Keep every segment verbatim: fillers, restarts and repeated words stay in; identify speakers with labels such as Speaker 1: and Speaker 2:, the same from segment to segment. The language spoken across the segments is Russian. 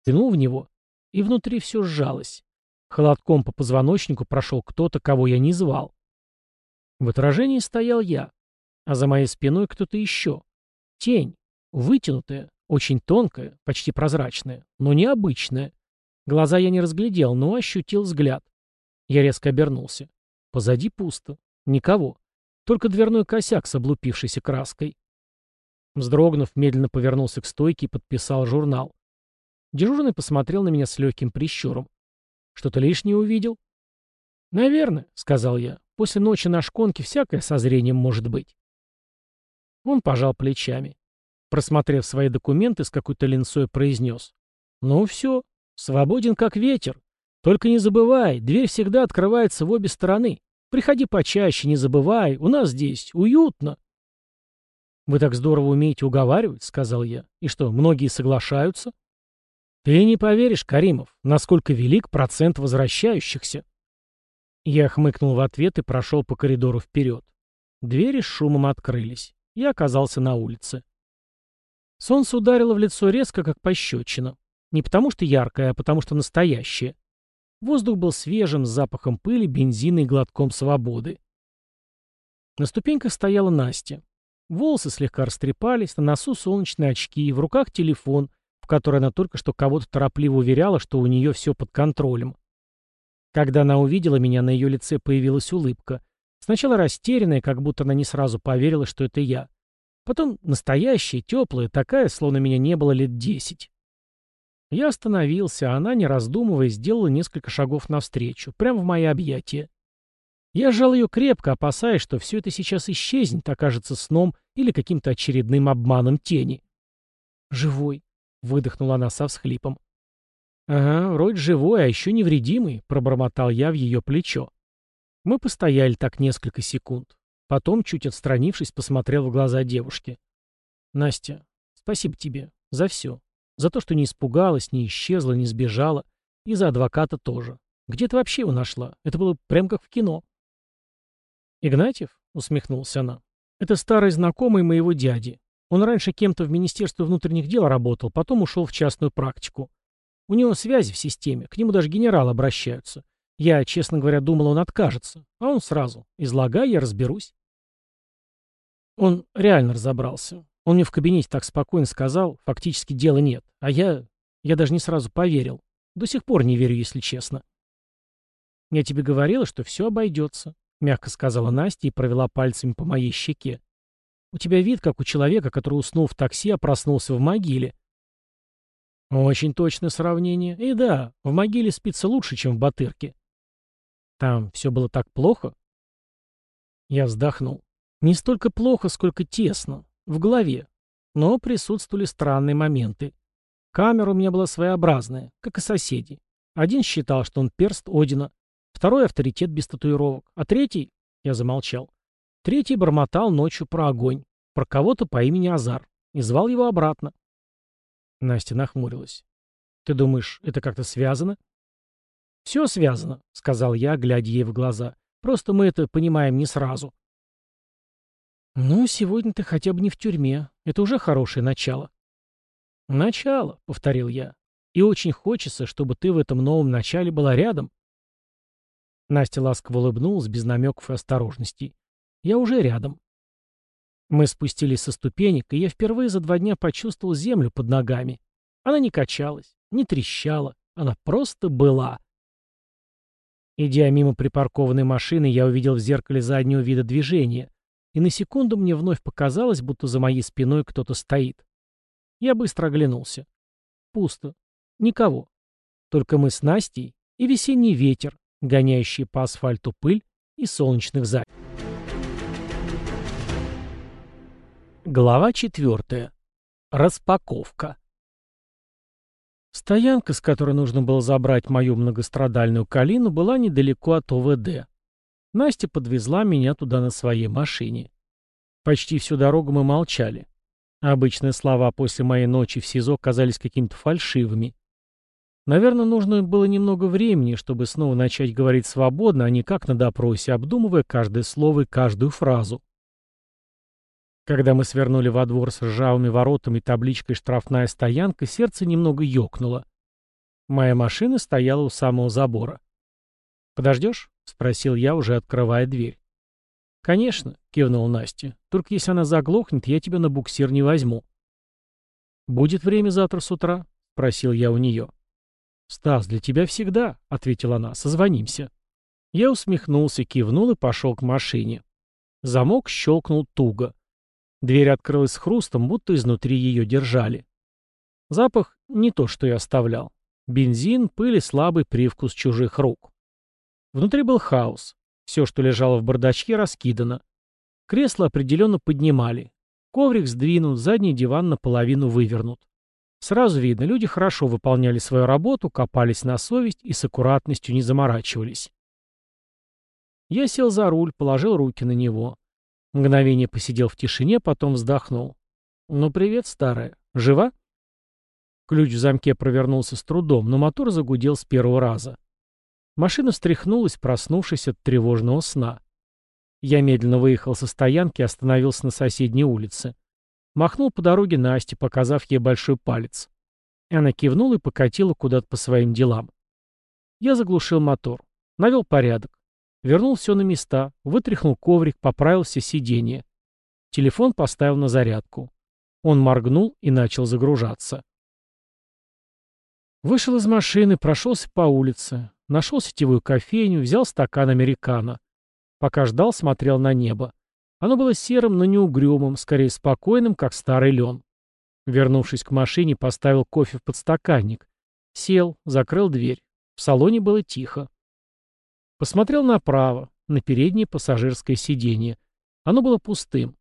Speaker 1: Взглянул в него, и внутри все сжалось. Холодком по позвоночнику прошел кто-то, кого я не звал. В отражении стоял я, а за моей спиной кто-то еще. Тень, вытянутая, очень тонкая, почти прозрачная, но необычная. Глаза я не разглядел, но ощутил взгляд. Я резко обернулся. Позади пусто. Никого. Только дверной косяк с облупившейся краской. Вздрогнув, медленно повернулся к стойке и подписал журнал. Дежурный посмотрел на меня с легким прищуром. «Что-то лишнее увидел?» «Наверное», — сказал я. «После ночи на шконке всякое со зрением может быть». Он пожал плечами. Просмотрев свои документы, с какой-то линцой произнес. «Ну все, свободен как ветер. Только не забывай, дверь всегда открывается в обе стороны. Приходи почаще, не забывай, у нас здесь уютно». «Вы так здорово умеете уговаривать», — сказал я. «И что, многие соглашаются?» «Ты не поверишь, Каримов, насколько велик процент возвращающихся». Я хмыкнул в ответ и прошел по коридору вперед. Двери с шумом открылись. Я оказался на улице. Солнце ударило в лицо резко, как пощечина. Не потому что яркое, а потому что настоящее. Воздух был свежим, с запахом пыли, бензина и глотком свободы. На ступеньках стояла Настя. Волосы слегка растрепались, на носу солнечные очки, в руках телефон, в который она только что кого-то торопливо уверяла, что у нее все под контролем. Когда она увидела меня, на ее лице появилась улыбка. Сначала растерянная, как будто она не сразу поверила, что это я. Потом настоящая, теплая, такая, словно меня не было лет десять. Я остановился, а она, не раздумывая, сделала несколько шагов навстречу, прямо в мои объятия. Я сжал ее крепко, опасаясь, что все это сейчас исчезнет, окажется сном или каким-то очередным обманом тени. «Живой», — выдохнула она со всхлипом. «Ага, вроде живой, а еще невредимый», — пробормотал я в ее плечо. Мы постояли так несколько секунд. Потом, чуть отстранившись, посмотрел в глаза девушки. «Настя, спасибо тебе за все. За то, что не испугалась, не исчезла, не сбежала. И за адвоката тоже. Где ты вообще его нашла? Это было прям как в кино». «Игнатьев?» — усмехнулась она. «Это старый знакомый моего дяди. Он раньше кем-то в Министерстве внутренних дел работал, потом ушел в частную практику. У него связи в системе, к нему даже генералы обращаются. Я, честно говоря, думал, он откажется. А он сразу. Излагай, я разберусь». Он реально разобрался. Он мне в кабинете так спокойно сказал, фактически дела нет. А я... я даже не сразу поверил. До сих пор не верю, если честно. «Я тебе говорила, что все обойдется», — мягко сказала Настя и провела пальцами по моей щеке. «У тебя вид, как у человека, который уснул в такси, а проснулся в могиле». «Очень точное сравнение. И да, в могиле спится лучше, чем в Батырке». «Там все было так плохо?» Я вздохнул. «Не столько плохо, сколько тесно. В голове. Но присутствовали странные моменты. Камера у меня была своеобразная, как и соседи. Один считал, что он перст Одина, второй — авторитет без татуировок, а третий...» Я замолчал. Третий бормотал ночью про огонь, про кого-то по имени Азар, и звал его обратно. Настя нахмурилась. «Ты думаешь, это как-то связано?» «Все связано», — сказал я, глядя ей в глаза. «Просто мы это понимаем не сразу». «Ну, сегодня ты хотя бы не в тюрьме. Это уже хорошее начало». «Начало», — повторил я. «И очень хочется, чтобы ты в этом новом начале была рядом». Настя ласково улыбнулась, без намеков и осторожностей. «Я уже рядом». Мы спустились со ступенек, и я впервые за два дня почувствовал землю под ногами. Она не качалась, не трещала, она просто была. Идя мимо припаркованной машины, я увидел в зеркале заднего вида движение, и на секунду мне вновь показалось, будто за моей спиной кто-то стоит. Я быстро оглянулся. Пусто. Никого. Только мы с Настей и весенний ветер, гоняющий по асфальту пыль и солнечных заль. Глава четвертая. Распаковка. Стоянка, с которой нужно было забрать мою многострадальную Калину, была недалеко от ОВД. Настя подвезла меня туда на своей машине. Почти всю дорогу мы молчали. Обычные слова после моей ночи в СИЗО казались какими-то фальшивыми. Наверное, нужно было немного времени, чтобы снова начать говорить свободно, а не как на допросе, обдумывая каждое слово и каждую фразу. Когда мы свернули во двор с ржавыми воротами и табличкой «Штрафная стоянка», сердце немного ёкнуло. Моя машина стояла у самого забора. «Подождешь?» — спросил я, уже открывая дверь. «Конечно», — кивнула Настя. «Только если она заглохнет, я тебя на буксир не возьму». «Будет время завтра с утра?» — спросил я у нее. «Стас, для тебя всегда», — ответила она. «Созвонимся». Я усмехнулся, кивнул и пошел к машине. Замок щелкнул туго. Дверь открылась с хрустом, будто изнутри ее держали. Запах не то, что я оставлял. Бензин, пыль и слабый привкус чужих рук. Внутри был хаос. Все, что лежало в бардачке, раскидано. Кресла определенно поднимали. Коврик сдвинут, задний диван наполовину вывернут. Сразу видно, люди хорошо выполняли свою работу, копались на совесть и с аккуратностью не заморачивались. Я сел за руль, положил руки на него. Мгновение посидел в тишине, потом вздохнул. «Ну, привет, старая. Жива?» Ключ в замке провернулся с трудом, но мотор загудел с первого раза. Машина встряхнулась, проснувшись от тревожного сна. Я медленно выехал со стоянки и остановился на соседней улице. Махнул по дороге Насте, показав ей большой палец. Она кивнула и покатила куда-то по своим делам. Я заглушил мотор, навел порядок, вернул все на места, вытряхнул коврик, поправил все сиденья. Телефон поставил на зарядку. Он моргнул и начал загружаться. Вышел из машины, прошелся по улице, нашел сетевую кофейню, взял стакан американо. Пока ждал, смотрел на небо. Оно было серым, но не угрюмым, скорее спокойным, как старый лен. Вернувшись к машине, поставил кофе в подстаканник. Сел, закрыл дверь. В салоне было тихо. Посмотрел направо, на переднее пассажирское сиденье. Оно было пустым.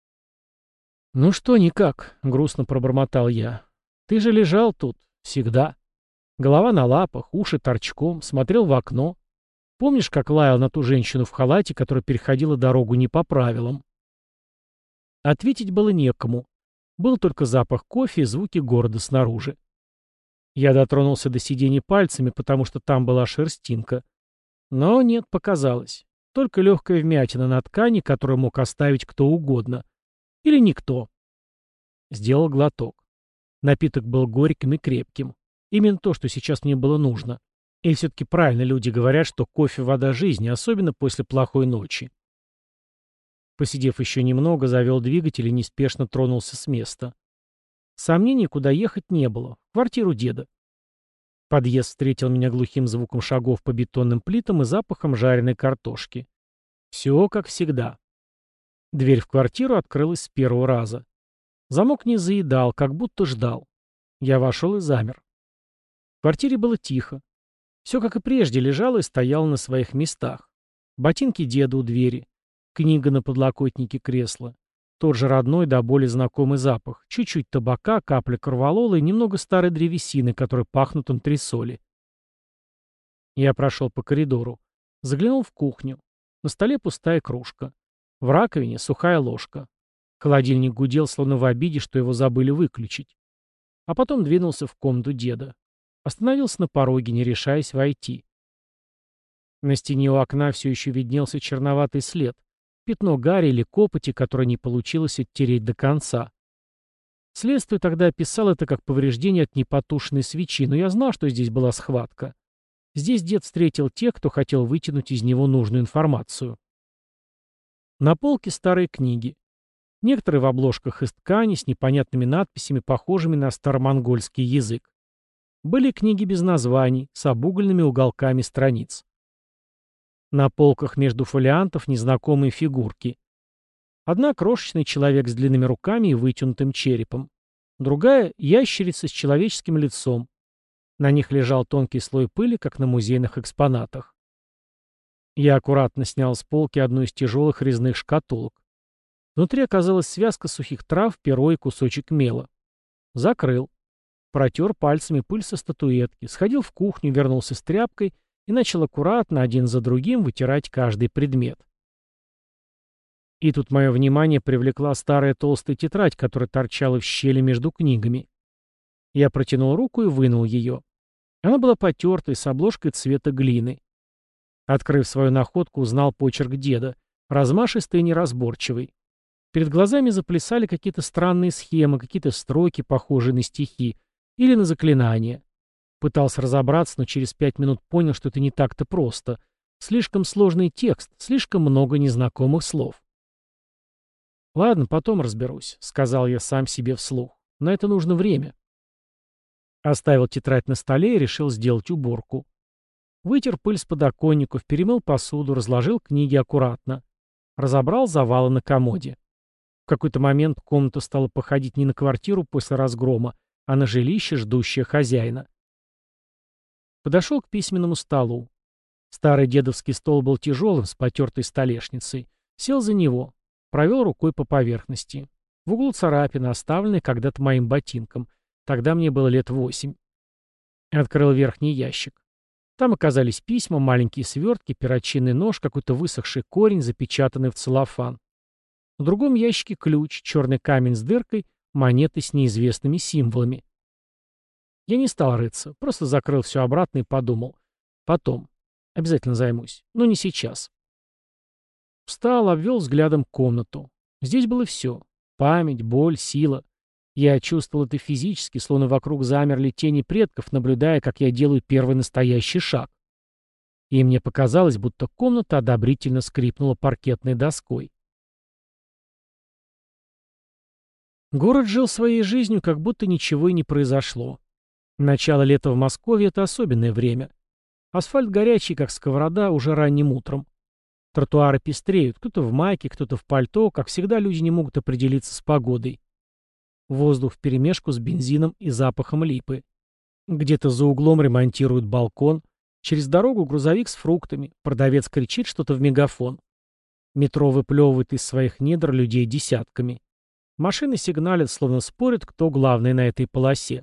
Speaker 1: «Ну что, никак», — грустно пробормотал я. «Ты же лежал тут. Всегда. Голова на лапах, уши торчком, смотрел в окно. Помнишь, как лаял на ту женщину в халате, которая переходила дорогу не по правилам?» Ответить было некому. Был только запах кофе и звуки города снаружи. Я дотронулся до сиденья пальцами, потому что там была шерстинка. Но нет, показалось. Только легкая вмятина на ткани, которую мог оставить кто угодно. Или никто. Сделал глоток. Напиток был горьким и крепким. Именно то, что сейчас мне было нужно. И все-таки правильно люди говорят, что кофе — вода жизни, особенно после плохой ночи. Посидев еще немного, завел двигатель и неспешно тронулся с места. Сомнений, куда ехать, не было. В квартиру деда. Подъезд встретил меня глухим звуком шагов по бетонным плитам и запахом жареной картошки. Все как всегда. Дверь в квартиру открылась с первого раза. Замок не заедал, как будто ждал. Я вошел и замер. В квартире было тихо. Все, как и прежде, лежало и стояло на своих местах. Ботинки деда у двери. Книга на подлокотнике кресла. Тот же родной до боли знакомый запах. Чуть-чуть табака, капля корвалола и немного старой древесины, которой пахнут антресоли. Я прошел по коридору. Заглянул в кухню. На столе пустая кружка. В раковине сухая ложка. Холодильник гудел, словно в обиде, что его забыли выключить. А потом двинулся в комнату деда. Остановился на пороге, не решаясь войти. На стене у окна все еще виднелся черноватый след. Пятно гари или копоти, которое не получилось оттереть до конца. Следствие тогда описало это как повреждение от непотушенной свечи, но я знал, что здесь была схватка. Здесь дед встретил тех, кто хотел вытянуть из него нужную информацию. На полке старые книги. Некоторые в обложках из ткани с непонятными надписями, похожими на старомонгольский язык. Были книги без названий, с обугленными уголками страниц. На полках между фолиантов незнакомые фигурки. Одна — крошечный человек с длинными руками и вытянутым черепом. Другая — ящерица с человеческим лицом. На них лежал тонкий слой пыли, как на музейных экспонатах. Я аккуратно снял с полки одну из тяжелых резных шкатулок. Внутри оказалась связка сухих трав, перо и кусочек мела. Закрыл. Протер пальцами пыль со статуэтки, сходил в кухню, вернулся с тряпкой и начал аккуратно, один за другим, вытирать каждый предмет. И тут мое внимание привлекла старая толстая тетрадь, которая торчала в щели между книгами. Я протянул руку и вынул ее. Она была потертой, с обложкой цвета глины. Открыв свою находку, узнал почерк деда, размашистый и неразборчивый. Перед глазами заплясали какие-то странные схемы, какие-то строки, похожие на стихи, или на заклинания. Пытался разобраться, но через пять минут понял, что это не так-то просто. Слишком сложный текст, слишком много незнакомых слов. «Ладно, потом разберусь», — сказал я сам себе вслух. «На это нужно время». Оставил тетрадь на столе и решил сделать уборку. Вытер пыль с подоконников, перемыл посуду, разложил книги аккуратно. Разобрал завалы на комоде. В какой-то момент комната стала походить не на квартиру после разгрома, а на жилище, ждущее хозяина. Подошел к письменному столу. Старый дедовский стол был тяжелым, с потертой столешницей. Сел за него. Провел рукой по поверхности. В углу царапина, оставленная когда-то моим ботинком. Тогда мне было лет восемь. Открыл верхний ящик. Там оказались письма, маленькие свертки, перочинный нож, какой-то высохший корень, запечатанный в целлофан. В другом ящике ключ, черный камень с дыркой, монеты с неизвестными символами. Я не стал рыться, просто закрыл все обратно и подумал. Потом. Обязательно займусь. Но не сейчас. Встал, обвел взглядом комнату. Здесь было все. Память, боль, сила. Я чувствовал это физически, словно вокруг замерли тени предков, наблюдая, как я делаю первый настоящий шаг. И мне показалось, будто комната одобрительно скрипнула паркетной доской. Город жил своей жизнью, как будто ничего и не произошло. Начало лета в Москве — это особенное время. Асфальт горячий, как сковорода, уже ранним утром. Тротуары пестреют, кто-то в майке, кто-то в пальто, как всегда люди не могут определиться с погодой. Воздух вперемешку с бензином и запахом липы. Где-то за углом ремонтируют балкон. Через дорогу грузовик с фруктами. Продавец кричит что-то в мегафон. Метро выплевывает из своих недр людей десятками. Машины сигналят, словно спорят, кто главный на этой полосе.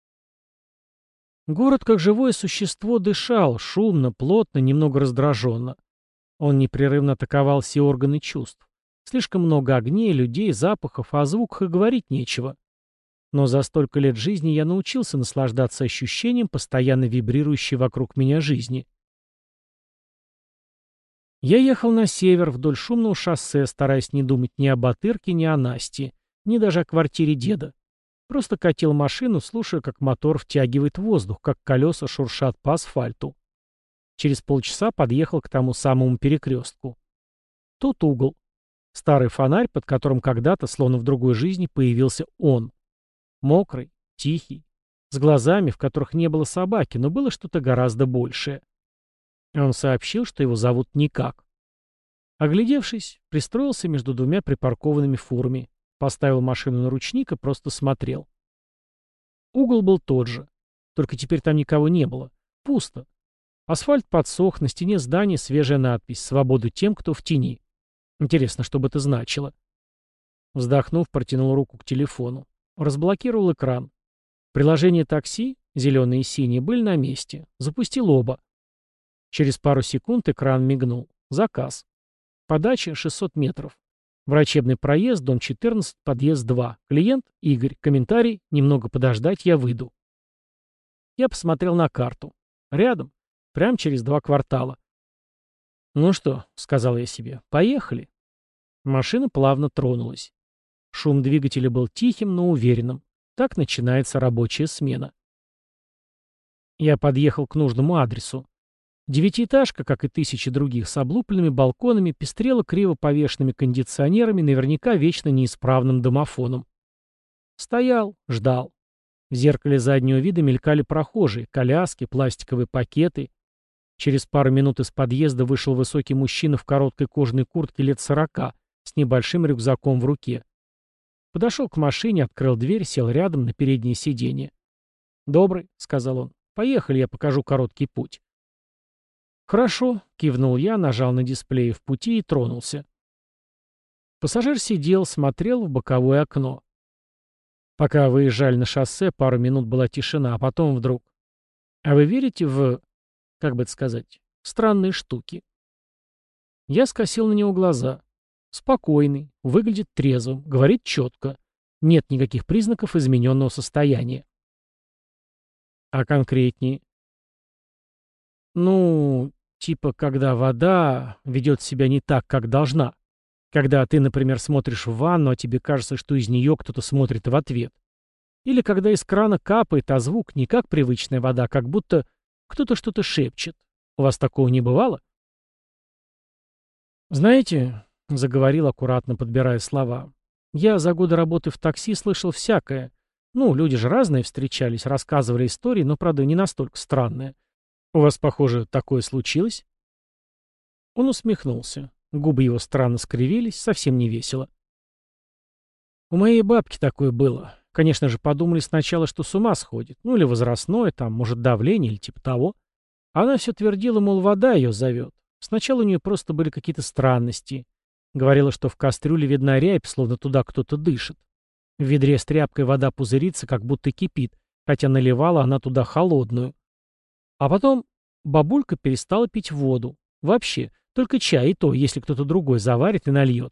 Speaker 1: Город, как живое существо, дышал, шумно, плотно, немного раздраженно. Он непрерывно атаковал все органы чувств. Слишком много огней, людей, запахов, а о звуках и говорить нечего. Но за столько лет жизни я научился наслаждаться ощущением постоянно вибрирующей вокруг меня жизни. Я ехал на север вдоль шумного шоссе, стараясь не думать ни о Батырке, ни о Насте, ни даже о квартире деда. Просто катил машину, слушая, как мотор втягивает воздух, как колеса шуршат по асфальту. Через полчаса подъехал к тому самому перекрестку. Тут угол. Старый фонарь, под которым когда-то, словно в другой жизни, появился он. Мокрый, тихий, с глазами, в которых не было собаки, но было что-то гораздо большее. Он сообщил, что его зовут Никак. Оглядевшись, пристроился между двумя припаркованными фурами, поставил машину на ручник и просто смотрел. Угол был тот же, только теперь там никого не было. Пусто. Асфальт подсох, на стене здания свежая надпись «Свободу тем, кто в тени». Интересно, что бы это значило. Вздохнув, протянул руку к телефону. Разблокировал экран. Приложение такси, зеленые и синие, были на месте. Запустил оба. Через пару секунд экран мигнул. Заказ. Подача шестьсот метров. Врачебный проезд, дом четырнадцать, подъезд два. Клиент Игорь. Комментарий: немного подождать, я выйду. Я посмотрел на карту. Рядом. Прямо через два квартала. «Ну что», — сказал я себе, — «поехали». Машина плавно тронулась. Шум двигателя был тихим, но уверенным. Так начинается рабочая смена. Я подъехал к нужному адресу. Девятиэтажка, как и тысячи других, с облупленными балконами, пестрела криво повешенными кондиционерами, наверняка вечно неисправным домофоном. Стоял, ждал. В зеркале заднего вида мелькали прохожие, коляски, пластиковые пакеты. Через пару минут из подъезда вышел высокий мужчина в короткой кожаной куртке лет сорока, с небольшим рюкзаком в руке. Подошел к машине, открыл дверь, сел рядом на переднее сиденье. «Добрый», — сказал он, — «поехали, я покажу короткий путь». «Хорошо», — кивнул я, нажал на дисплее «В пути» и тронулся. Пассажир сидел, смотрел в боковое окно. Пока выезжали на шоссе, пару минут была тишина, а потом вдруг: «А вы верите в, как бы это сказать, странные штуки?» Я скосил на него глаза. Спокойный, выглядит трезвым, говорит четко. Нет никаких признаков измененного состояния. А конкретнее? Ну, типа, когда вода ведет себя не так, как должна. Когда ты, например, смотришь в ванну, а тебе кажется, что из нее кто-то смотрит в ответ. Или когда из крана капает, а звук не как привычная вода, как будто кто-то что-то шепчет. У вас такого не бывало? Знаете, — заговорил, аккуратно подбирая слова, — я за годы работы в такси слышал всякое. Ну, люди же разные встречались, рассказывали истории, но, правда, не настолько странные. У вас, похоже, такое случилось? Он усмехнулся. Губы его странно скривились, совсем не весело. У моей бабки такое было. Конечно же, подумали сначала, что с ума сходит. Ну, или возрастное, там, может, давление, или типа того. Она все твердила, мол, вода ее зовет. Сначала у нее просто были какие-то странности. Говорила, что в кастрюле видна рябь, словно туда кто-то дышит. В ведре с тряпкой вода пузырится, как будто кипит, хотя наливала она туда холодную. А потом бабулька перестала пить воду. Вообще, только чай, и то, если кто-то другой заварит и нальет.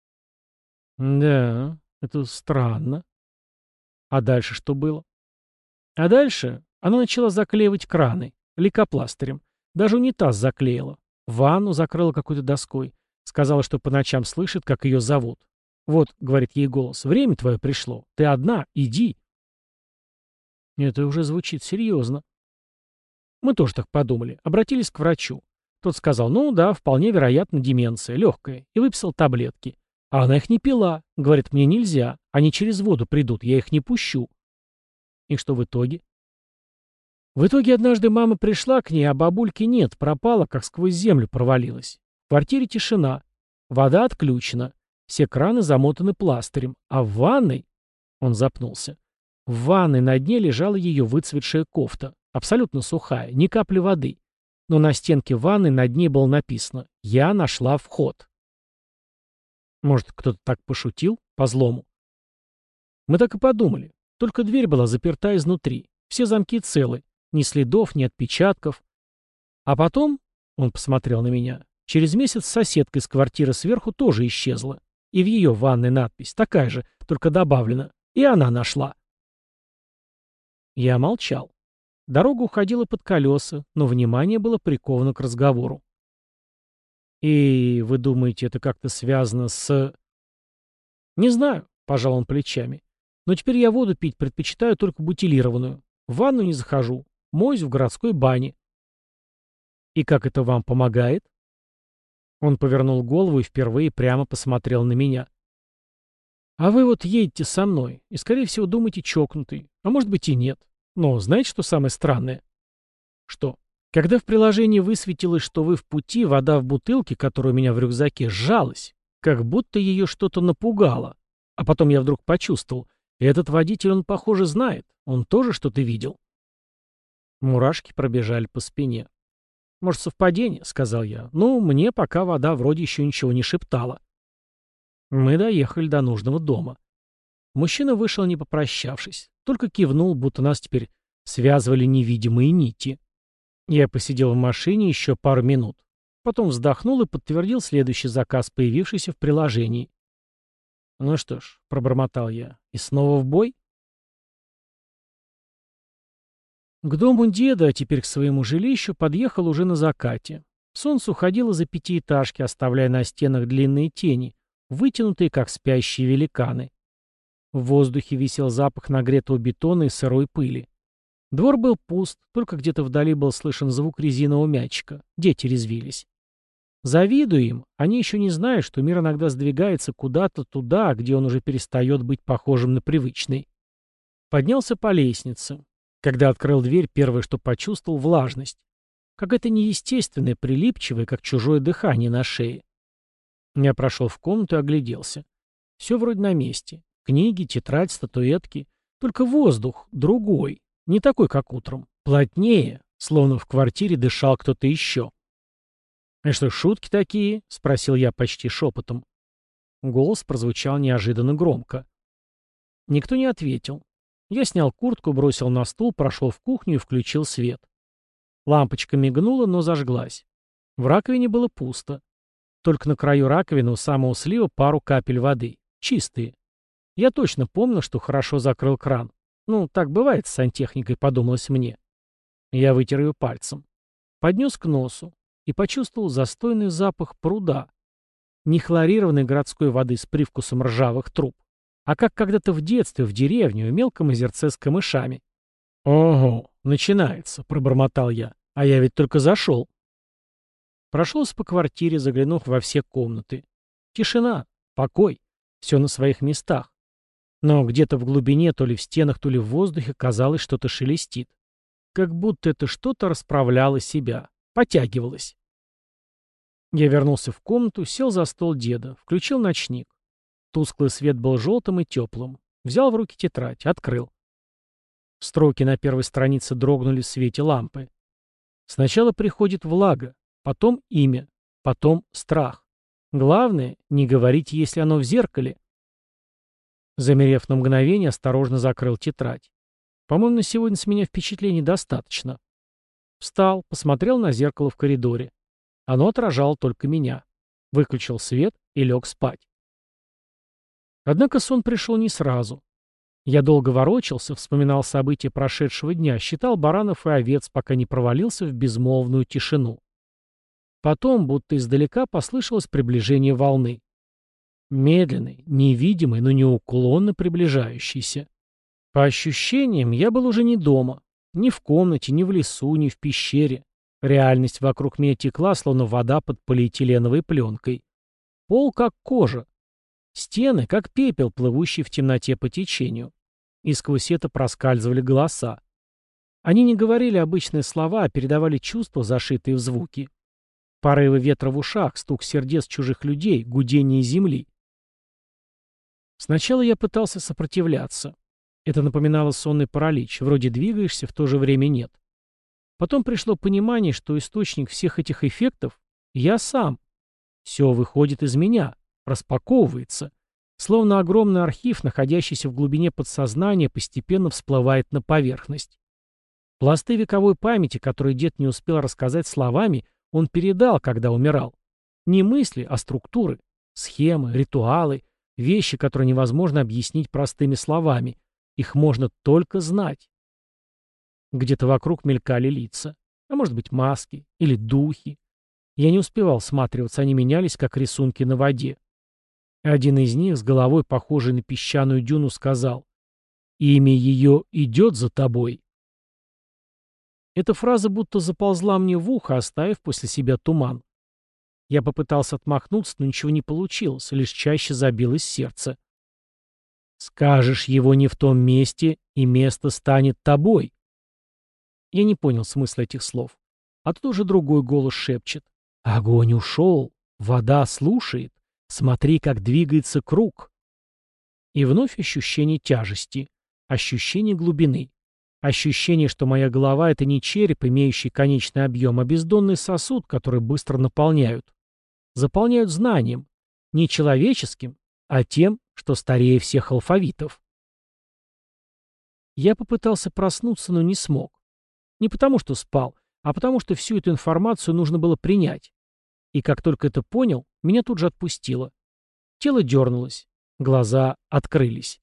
Speaker 1: Да, это странно. А дальше что было? А дальше она начала заклеивать краны лейкопластырем. Даже унитаз заклеила. Ванну закрыла какой-то доской. Сказала, что по ночам слышит, как ее зовут. «Вот», — говорит ей голос, — «время твое пришло. Ты одна, иди». Это уже звучит серьезно. Мы тоже так подумали. Обратились к врачу. Тот сказал, ну да, вполне вероятно, деменция, легкая, и выписал таблетки. А она их не пила. Говорит, мне нельзя. Они через воду придут, я их не пущу. И что в итоге? В итоге однажды мама пришла к ней, а бабульки нет, пропала, как сквозь землю провалилась. В квартире тишина. Вода отключена. Все краны замотаны пластырем. А в ванной... Он запнулся. В ванной на дне лежала ее выцветшая кофта. Абсолютно сухая, ни капли воды. Но на стенке ванны на дне было написано «Я нашла вход». Может, кто-то так пошутил? По-злому. Мы так и подумали. Только дверь была заперта изнутри. Все замки целы. Ни следов, ни отпечатков. А потом, он посмотрел на меня, через месяц соседка из квартиры сверху тоже исчезла. И в ее ванной надпись такая же, только добавлена. И она нашла. Я молчал. Дорога уходила под колеса, но внимание было приковано к разговору. «И вы думаете, это как-то связано с...» «Не знаю», — пожал он плечами. «Но теперь я воду пить предпочитаю только бутилированную. В ванну не захожу. Моюсь в городской бане». «И как это вам помогает?» Он повернул голову и впервые прямо посмотрел на меня. «А вы вот едете со мной, и, скорее всего, думаете чокнутый. А может быть и нет. Но знаете, что самое странное?» «Что?» «Когда в приложении высветилось, что вы в пути, вода в бутылке, которая у меня в рюкзаке, сжалась, как будто ее что-то напугало. А потом я вдруг почувствовал, этот водитель, он, похоже, знает. Он тоже что-то видел». Мурашки пробежали по спине. «Может, совпадение?» — сказал я. «Ну, мне пока вода вроде еще ничего не шептала». Мы доехали до нужного дома. Мужчина вышел, не попрощавшись, только кивнул, будто нас теперь связывали невидимые нити. Я посидел в машине еще пару минут. Потом вздохнул и подтвердил следующий заказ, появившийся в приложении. «Ну что ж», — пробормотал я, — «и снова в бой?» К дому деда, а теперь к своему жилищу, подъехал уже на закате. Солнце уходило за пятиэтажки, оставляя на стенах длинные тени, вытянутые, как спящие великаны. В воздухе висел запах нагретого бетона и сырой пыли. Двор был пуст, только где-то вдали был слышен звук резинового мячика. Дети резвились. Завидую им, они еще не знают, что мир иногда сдвигается куда-то туда, где он уже перестает быть похожим на привычный. Поднялся по лестнице. Когда открыл дверь, первое, что почувствовал — влажность. Какая-то неестественная, прилипчивая, как чужое дыхание на шее. Я прошел в комнату и огляделся. Все вроде на месте. Книги, тетрадь, статуэтки. Только воздух другой. Не такой, как утром. Плотнее, словно в квартире дышал кто-то еще. «И что, шутки такие?» — спросил я почти шепотом. Голос прозвучал неожиданно громко. Никто не ответил. Я снял куртку, бросил на стул, прошел в кухню и включил свет. Лампочка мигнула, но зажглась. В раковине было пусто. Только на краю раковины у самого слива пару капель воды. Чистые. Я точно помнил, что хорошо закрыл кран. Ну, так бывает с сантехникой, подумалось мне. Я вытер ее пальцем. Поднес к носу и почувствовал застойный запах пруда. Нехлорированной городской воды с привкусом ржавых труб. а как когда-то в детстве в деревню в мелком озерце с камышами. «Ого, начинается», — пробормотал я. «А я ведь только зашел». Прошелся по квартире, заглянув во все комнаты. Тишина, покой, все на своих местах. Но где-то в глубине, то ли в стенах, то ли в воздухе, казалось, что-то шелестит. Как будто это что-то расправляло себя, потягивалось. Я вернулся в комнату, сел за стол деда, включил ночник. Тусклый свет был желтым и теплым. Взял в руки тетрадь, открыл. Строки на первой странице дрогнули в свете лампы. Сначала приходит влага, потом имя, потом страх. Главное, не говорить, если оно в зеркале. Замерев на мгновение, осторожно закрыл тетрадь. По-моему, на сегодня с меня впечатлений достаточно. Встал, посмотрел на зеркало в коридоре. Оно отражало только меня. Выключил свет и лег спать. Однако сон пришел не сразу. Я долго ворочался, вспоминал события прошедшего дня, считал баранов и овец, пока не провалился в безмолвную тишину. Потом, будто издалека, послышалось приближение волны. Медленный, невидимый, но неуклонно приближающийся. По ощущениям, я был уже не дома. Ни в комнате, ни в лесу, ни в пещере. Реальность вокруг меня текла, словно вода под полиэтиленовой пленкой. Пол как кожа. Стены, как пепел, плывущий в темноте по течению. И сквозь это проскальзывали голоса. Они не говорили обычные слова, а передавали чувства, зашитые в звуки. Порывы ветра в ушах, стук сердец чужих людей, гудение земли. Сначала я пытался сопротивляться. Это напоминало сонный паралич. Вроде двигаешься, в то же время нет. Потом пришло понимание, что источник всех этих эффектов — я сам. Все выходит из меня, распаковывается. Словно огромный архив, находящийся в глубине подсознания, постепенно всплывает на поверхность. Пласты вековой памяти, которые дед не успел рассказать словами, он передал, когда умирал. Не мысли, а структуры, схемы, ритуалы, вещи, которые невозможно объяснить простыми словами. Их можно только знать. Где-то вокруг мелькали лица. А может быть, маски или духи. Я не успевал всматриваться, они менялись, как рисунки на воде. Один из них, с головой похожей на песчаную дюну, сказал: «Имя ее идет за тобой». Эта фраза будто заползла мне в ухо, оставив после себя туман. Я попытался отмахнуться, но ничего не получилось, лишь чаще забилось сердце. «Скажешь его не в том месте, и место станет тобой». Я не понял смысла этих слов. А тут уже другой голос шепчет: «Огонь ушел, вода слушает, смотри, как двигается круг». И вновь ощущение тяжести, ощущение глубины, ощущение, что моя голова — это не череп, имеющий конечный объем, а бездонный сосуд, который быстро наполняют. Заполняют знанием, не человеческим, а тем, что старее всех алфавитов. Я попытался проснуться, но не смог. Не потому, что спал, а потому, что всю эту информацию нужно было принять. И как только это понял, меня тут же отпустило. Тело дернулось, глаза открылись.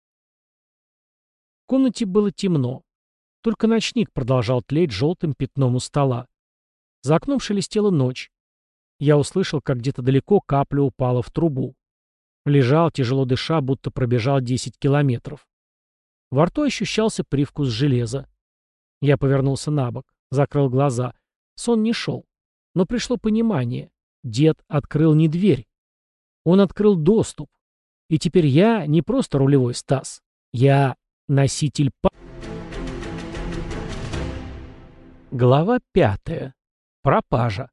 Speaker 1: В комнате было темно. Только ночник продолжал тлеть желтым пятном у стола. За окном шелестела ночь. Я услышал, как где-то далеко капля упала в трубу. Лежал, тяжело дыша, будто пробежал десять километров. Во рту ощущался привкус железа. Я повернулся на бок, закрыл глаза. Сон не шел. Но пришло понимание. Дед открыл не дверь. Он открыл доступ. И теперь я не просто рулевой Стас. Я носитель па... Глава пятая. Пропажа.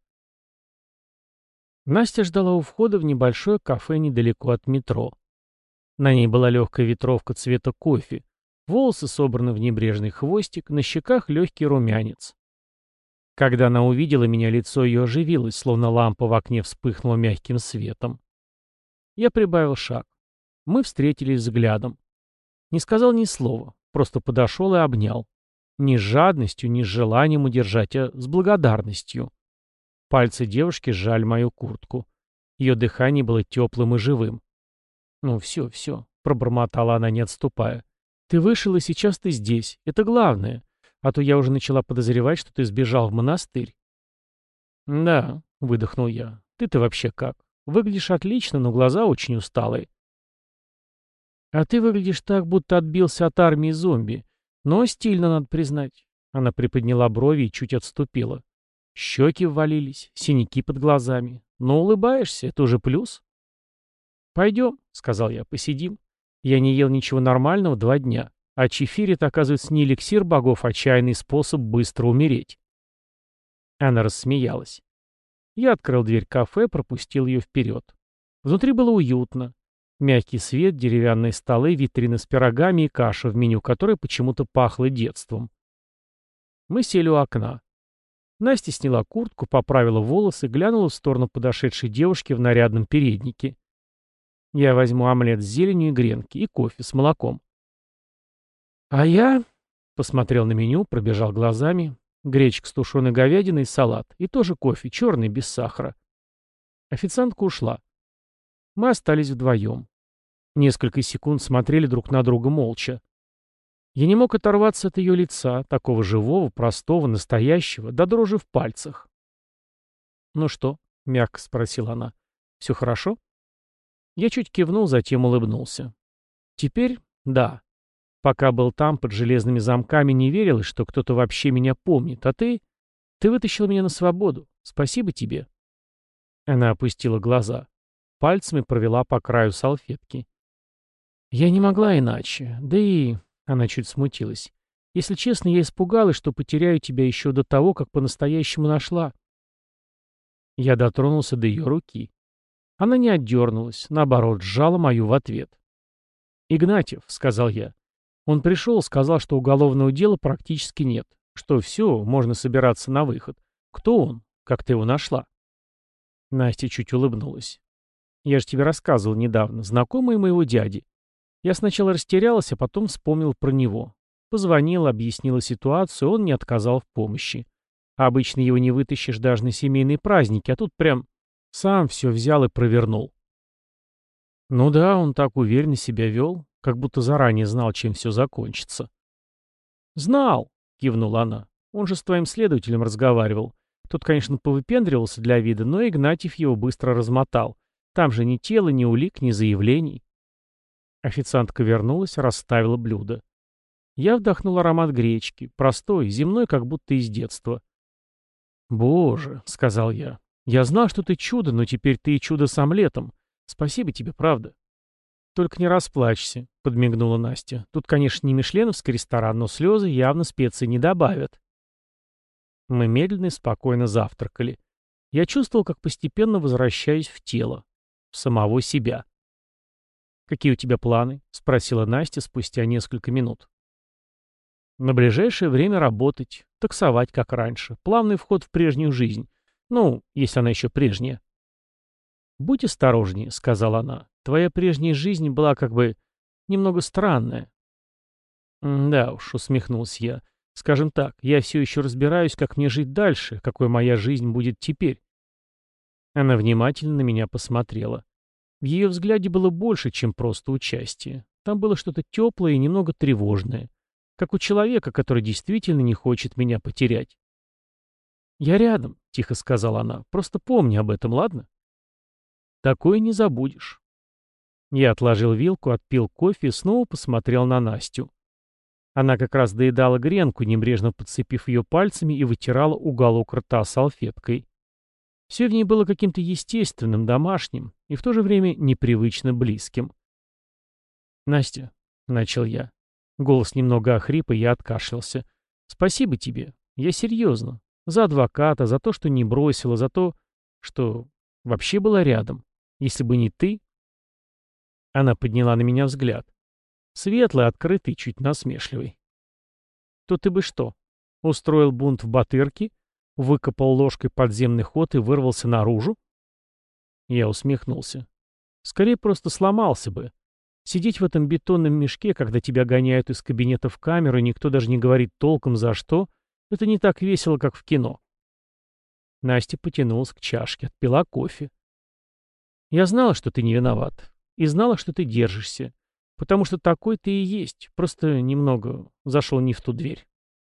Speaker 1: Настя ждала у входа в небольшое кафе недалеко от метро. На ней была легкая ветровка цвета кофе, волосы собраны в небрежный хвостик, на щеках легкий румянец. Когда она увидела меня, лицо ее оживилось, словно лампа в окне вспыхнула мягким светом. Я прибавил шаг. Мы встретились взглядом. Не сказал ни слова, просто подошел и обнял. Не с жадностью, не с желанием удержать, а с благодарностью. Пальцы девушки сжали мою куртку. Ее дыхание было теплым и живым. «Ну все, все», — пробормотала она, не отступая. «Ты вышел, и сейчас ты здесь. Это главное. А то я уже начала подозревать, что ты сбежал в монастырь». «Да», — выдохнул я. «Ты-то вообще как? Выглядишь отлично, но глаза очень усталые». А ты выглядишь так, будто отбился от армии зомби. Но стильно, надо признать. Она приподняла брови и чуть отступила. Щеки ввалились, синяки под глазами. Но улыбаешься, это уже плюс. «Пойдем», — сказал я, — «посидим. Я не ел ничего нормального два дня. А чефир — это, оказывается, не эликсир богов, а чайный способ быстро умереть». Она рассмеялась. Я открыл дверь кафе, пропустил ее вперед. Внутри было уютно. Мягкий свет, деревянные столы, витрины с пирогами и каша, в меню которой почему-то пахло детством. Мы сели у окна. Настя сняла куртку, поправила волосы, глянула в сторону подошедшей девушки в нарядном переднике. «Я возьму омлет с зеленью и гренки, и кофе с молоком». «А я...» — посмотрел на меню, пробежал глазами. Гречка с тушеной говядиной и салат. И тоже кофе, черный, без сахара. Официантка ушла. Мы остались вдвоем. Несколько секунд смотрели друг на друга молча. Я не мог оторваться от ее лица, такого живого, простого, настоящего, до дрожи в пальцах. «Ну что?» — мягко спросила она. «Все хорошо?» Я чуть кивнул, затем улыбнулся. «Теперь да. Пока был там, под железными замками, не верилось, что кто-то вообще меня помнит. А ты... Ты вытащил меня на свободу. Спасибо тебе». Она опустила глаза. Пальцами провела по краю салфетки. «Я не могла иначе. Да и...» Она чуть смутилась. «Если честно, я испугалась, что потеряю тебя еще до того, как по-настоящему нашла». Я дотронулся до ее руки. Она не отдернулась, наоборот, сжала мою в ответ. «Игнатьев», — сказал я. Он пришел, сказал, что уголовного дела практически нет, что все, можно собираться на выход. Кто он? Как ты его нашла?» Настя чуть улыбнулась. «Я же тебе рассказывал недавно, знакомый моего дяди. Я сначала растерялась, а потом вспомнил про него. Позвонила, объяснила ситуацию, он не отказал в помощи. А обычно его не вытащишь даже на семейные праздники, а тут прям сам все взял и провернул». Ну да, он так уверенно себя вел, как будто заранее знал, чем все закончится. «Знал», — кивнула она. «Он же с твоим следователем разговаривал. Тот, конечно, повыпендривался для вида, но Игнатьев его быстро размотал. Там же ни тела, ни улик, ни заявлений». Официантка вернулась, расставила блюдо. Я вдохнул аромат гречки, простой, земной, как будто из детства. «Боже», — сказал я, — «я знал, что ты чудо, но теперь ты и чудо с омлетом. Спасибо тебе, правда». «Только не расплачься», — подмигнула Настя. «Тут, конечно, не мишленовский ресторан, но слезы явно специи не добавят». Мы медленно и спокойно завтракали. Я чувствовал, как постепенно возвращаюсь в тело, в самого себя. «Какие у тебя планы?» — спросила Настя спустя несколько минут. «На ближайшее время работать, таксовать, как раньше. Плавный вход в прежнюю жизнь. Ну, если она еще прежняя». «Будь осторожнее», — сказала она. «Твоя прежняя жизнь была как бы немного странная». «Да уж», — усмехнулся я. «Скажем так, я все еще разбираюсь, как мне жить дальше, какой моя жизнь будет теперь». Она внимательно на меня посмотрела. В ее взгляде было больше, чем просто участие. Там было что-то теплое и немного тревожное. Как у человека, который действительно не хочет меня потерять. «Я рядом», — тихо сказала она. «Просто помни об этом, ладно?» «Такое не забудешь». Я отложил вилку, отпил кофе и снова посмотрел на Настю. Она как раз доедала гренку, небрежно подцепив ее пальцами и вытирала уголок рта салфеткой. Все в ней было каким-то естественным, домашним и в то же время непривычно близким. «Настя», — начал я. Голос немного охрип, и я откашлялся. «Спасибо тебе. Я серьезно. За адвоката, за то, что не бросила, за то, что вообще была рядом. Если бы не ты...» Она подняла на меня взгляд. Светлый, открытый, чуть насмешливый. «То ты бы что? Устроил бунт в Батырке? Выкопал ложкой подземный ход и вырвался наружу?» Я усмехнулся. «Скорее просто сломался бы. Сидеть в этом бетонном мешке, когда тебя гоняют из кабинета в камеру, и никто даже не говорит толком за что, это не так весело, как в кино». Настя потянулась к чашке, отпила кофе. «Я знала, что ты не виноват. И знала, что ты держишься. Потому что такой ты и есть. Просто немного зашел не в ту дверь».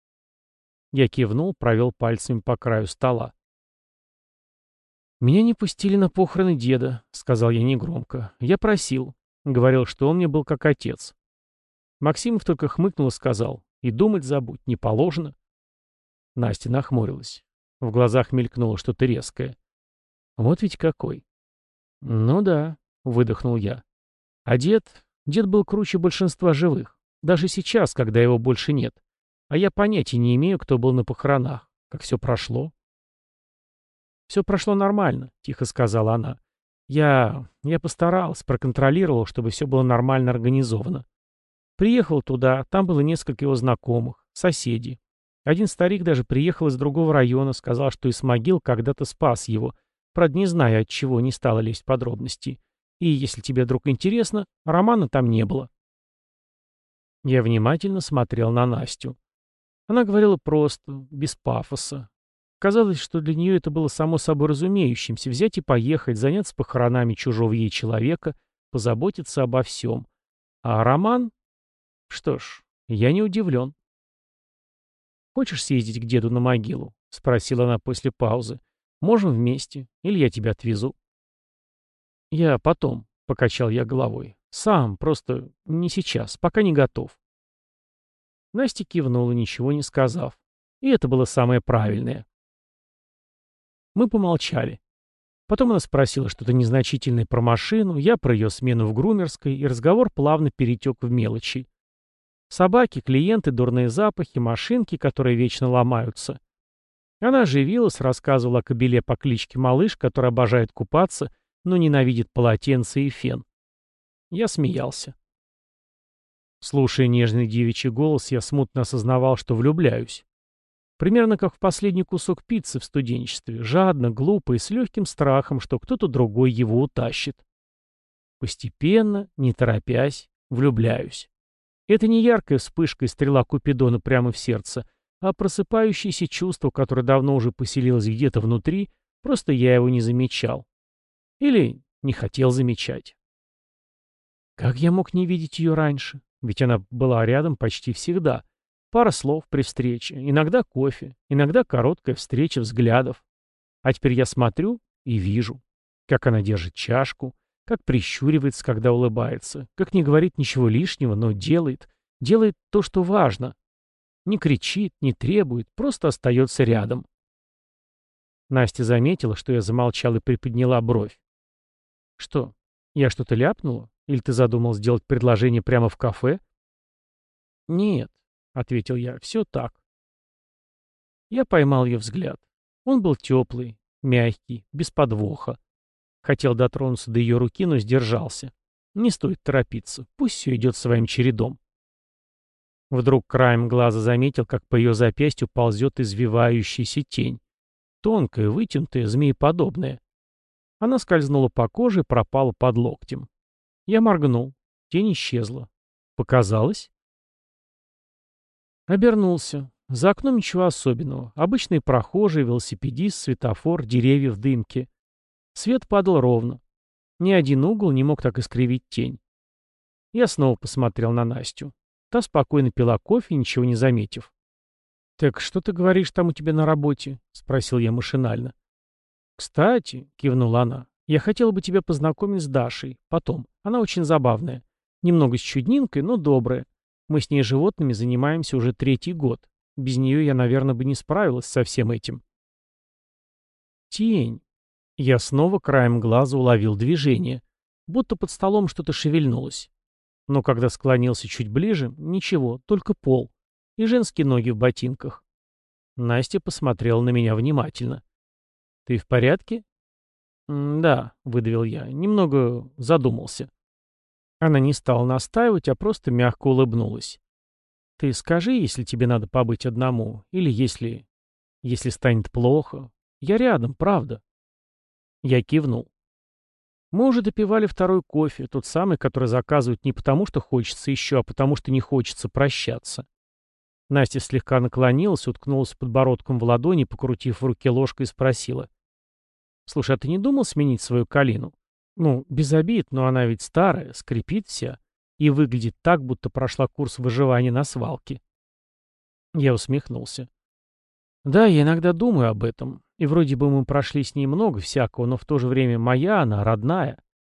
Speaker 1: Я кивнул, провел пальцами по краю стола. «Меня не пустили на похороны деда», — сказал я негромко. «Я просил. Говорил, что он мне был как отец. Максимов только хмыкнул и сказал: «И думать забудь, не положено». Настя нахмурилась. В глазах мелькнуло что-то резкое. Вот ведь какой. «Ну да», — выдохнул я. «А дед... Дед был круче большинства живых. Даже сейчас, когда его больше нет. А я понятия не имею, кто был на похоронах. Как все прошло». «Все прошло нормально», — тихо сказала она. «Я... я постарался, проконтролировал, чтобы все было нормально организовано. Приехал туда, там было несколько его знакомых, соседей. Один старик даже приехал из другого района, сказал, что из могил когда-то спас его. Правда, не знаю, от чего, не стала лезть в подробности. И, если тебе вдруг интересно, Романа там не было». Я внимательно смотрел на Настю. Она говорила просто, без пафоса. Казалось, что для нее это было само собой разумеющимся — взять и поехать, заняться похоронами чужого ей человека, позаботиться обо всем. А Роман? Что ж, я не удивлен. «Хочешь съездить к деду на могилу?» — спросила она после паузы. «Можем вместе, или я тебя отвезу». «Я потом», — покачал я головой. «Сам, просто не сейчас, пока не готов». Настя кивнула, ничего не сказав. И это было самое правильное. Мы помолчали. Потом она спросила что-то незначительное про машину, я про ее смену в грумерской, и разговор плавно перетек в мелочи. Собаки, клиенты, дурные запахи, машинки, которые вечно ломаются. Она оживилась, рассказывала о кобеле по кличке Малыш, который обожает купаться, но ненавидит полотенце и фен. Я смеялся. Слушая нежный девичий голос, я смутно осознавал, что влюбляюсь. Примерно как в последний кусок пиццы в студенчестве, жадно, глупо и с легким страхом, что кто-то другой его утащит. Постепенно, не торопясь, влюбляюсь. Это не яркая вспышка и стрела Купидона прямо в сердце, а просыпающееся чувство, которое давно уже поселилось где-то внутри, просто я его не замечал. Или не хотел замечать. Как я мог не видеть ее раньше? Ведь она была рядом почти всегда. Пара слов при встрече, иногда кофе, иногда короткая встреча взглядов. А теперь я смотрю и вижу, как она держит чашку, как прищуривается, когда улыбается, как не говорит ничего лишнего, но делает, делает то, что важно. Не кричит, не требует, просто остается рядом. Настя заметила, что я замолчал, и приподняла бровь. «Что, я что-то ляпнула? Или ты задумал сделать предложение прямо в кафе?» «Нет», — ответил я, — «все так». Я поймал ее взгляд. Он был теплый, мягкий, без подвоха. Хотел дотронуться до ее руки, но сдержался. Не стоит торопиться, пусть все идет своим чередом. Вдруг краем глаза заметил, как по ее запястью ползет извивающаяся тень. Тонкая, вытянутая, змееподобная. Она скользнула по коже и пропала под локтем. Я моргнул. Тень исчезла. Показалось? Обернулся. За окном ничего особенного. Обычный прохожий, велосипедист, светофор, деревья в дымке. Свет падал ровно. Ни один угол не мог так искривить тень. Я снова посмотрел на Настю. Та спокойно пила кофе, ничего не заметив. «Так что ты говоришь там у тебя на работе?» — спросил я машинально. «Кстати», — кивнула она, — «я хотела бы тебя познакомить с Дашей. Потом. Она очень забавная. Немного с чуднинкой, но добрая. Мы с ней животными занимаемся уже третий год. Без нее я, наверное, бы не справилась со всем этим». Тень. Я снова краем глаза уловил движение. Будто под столом что-то шевельнулось. Но когда склонился чуть ближе, ничего, только пол. И женские ноги в ботинках. Настя посмотрела на меня внимательно. «Ты в порядке?» «Да», — выдавил я, немного задумался. Она не стала настаивать, а просто мягко улыбнулась. «Ты скажи, если тебе надо побыть одному, или если... если станет плохо. Я рядом, правда». Я кивнул. Мы уже допивали второй кофе, тот самый, который заказывают не потому, что хочется еще, а потому, что не хочется прощаться. Настя слегка наклонилась, уткнулась подбородком в ладони, покрутив в руке ложкой, и спросила. «Слушай, а ты не думал сменить свою калину? Ну, без обид, но она ведь старая, скрипит вся и выглядит так, будто прошла курс выживания на свалке». Я усмехнулся. «Да, я иногда думаю об этом. И вроде бы мы прошли с ней много всякого, но в то же время моя она, родная.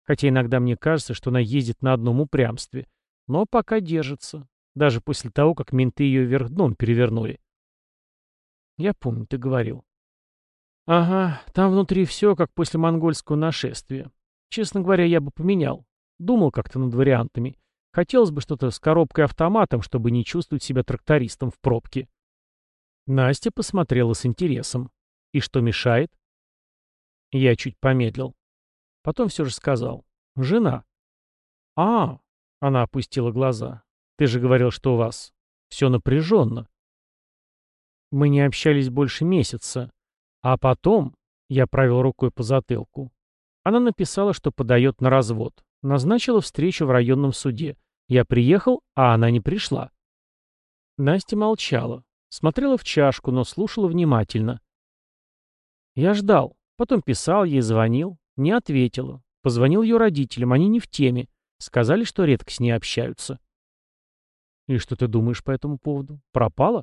Speaker 1: Хотя иногда мне кажется, что она ездит на одном упрямстве. Но пока держится. Даже после того, как менты ее вверх дном перевернули. Я помню, ты говорил. Ага, там внутри все, как после монгольского нашествия. Честно говоря, я бы поменял. Думал как-то над вариантами. Хотелось бы что-то с коробкой-автоматом, чтобы не чувствовать себя трактористом в пробке. Настя посмотрела с интересом. И что мешает? Я чуть помедлил. Потом все же сказал. Жена. А, она опустила глаза. Ты же говорил, что у вас все напряженно. Мы не общались больше месяца. А потом, я провел рукой по затылку, она написала, что подает на развод. Назначила встречу в районном суде. Я приехал, а она не пришла. Настя молчала. Смотрела в чашку, но слушала внимательно. Я ждал. Потом писал ей, звонил. Не ответила. Позвонил ее родителям, они не в теме. Сказали, что редко с ней общаются. И что ты думаешь по этому поводу? Пропала?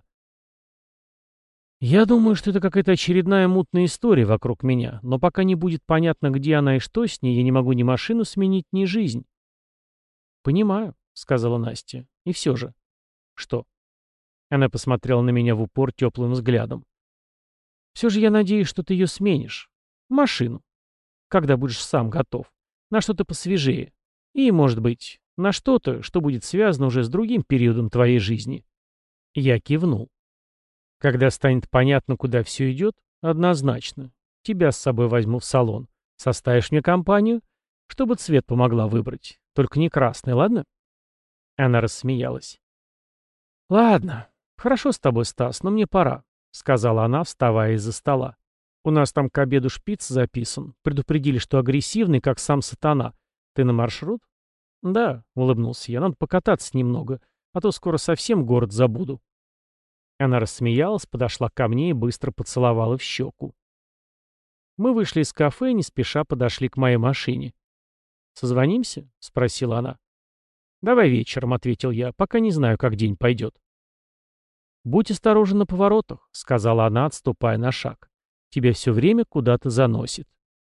Speaker 1: Я думаю, что это какая-то очередная мутная история вокруг меня, но пока не будет понятно, где она и что с ней, я не могу ни машину сменить, ни жизнь. Понимаю, сказала Настя. И все же. Что? Она посмотрела на меня в упор теплым взглядом. Все же я надеюсь, что ты ее сменишь. Машину. Когда будешь сам готов. На что-то посвежее. И, может быть, на что-то, что будет связано уже с другим периодом твоей жизни. Я кивнул. Когда станет понятно, куда все идет, однозначно. Тебя с собой возьму в салон. Составишь мне компанию, чтобы цвет помогла выбрать. Только не красный, ладно? Она рассмеялась. Ладно. Хорошо с тобой, Стас, но мне пора, сказала она, вставая из-за стола. У нас там к обеду шпиц записан. Предупредили, что агрессивный, как сам сатана. Ты на маршрут? Да, улыбнулся я. Надо покататься немного, а то скоро совсем город забуду. Она рассмеялась, подошла ко мне и быстро поцеловала в щеку. Мы вышли из кафе и не спеша подошли к моей машине. «Созвонимся?» — спросила она. «Давай вечером», — ответил я, — «пока не знаю, как день пойдет». «Будь осторожен на поворотах», — сказала она, отступая на шаг. «Тебя все время куда-то заносит».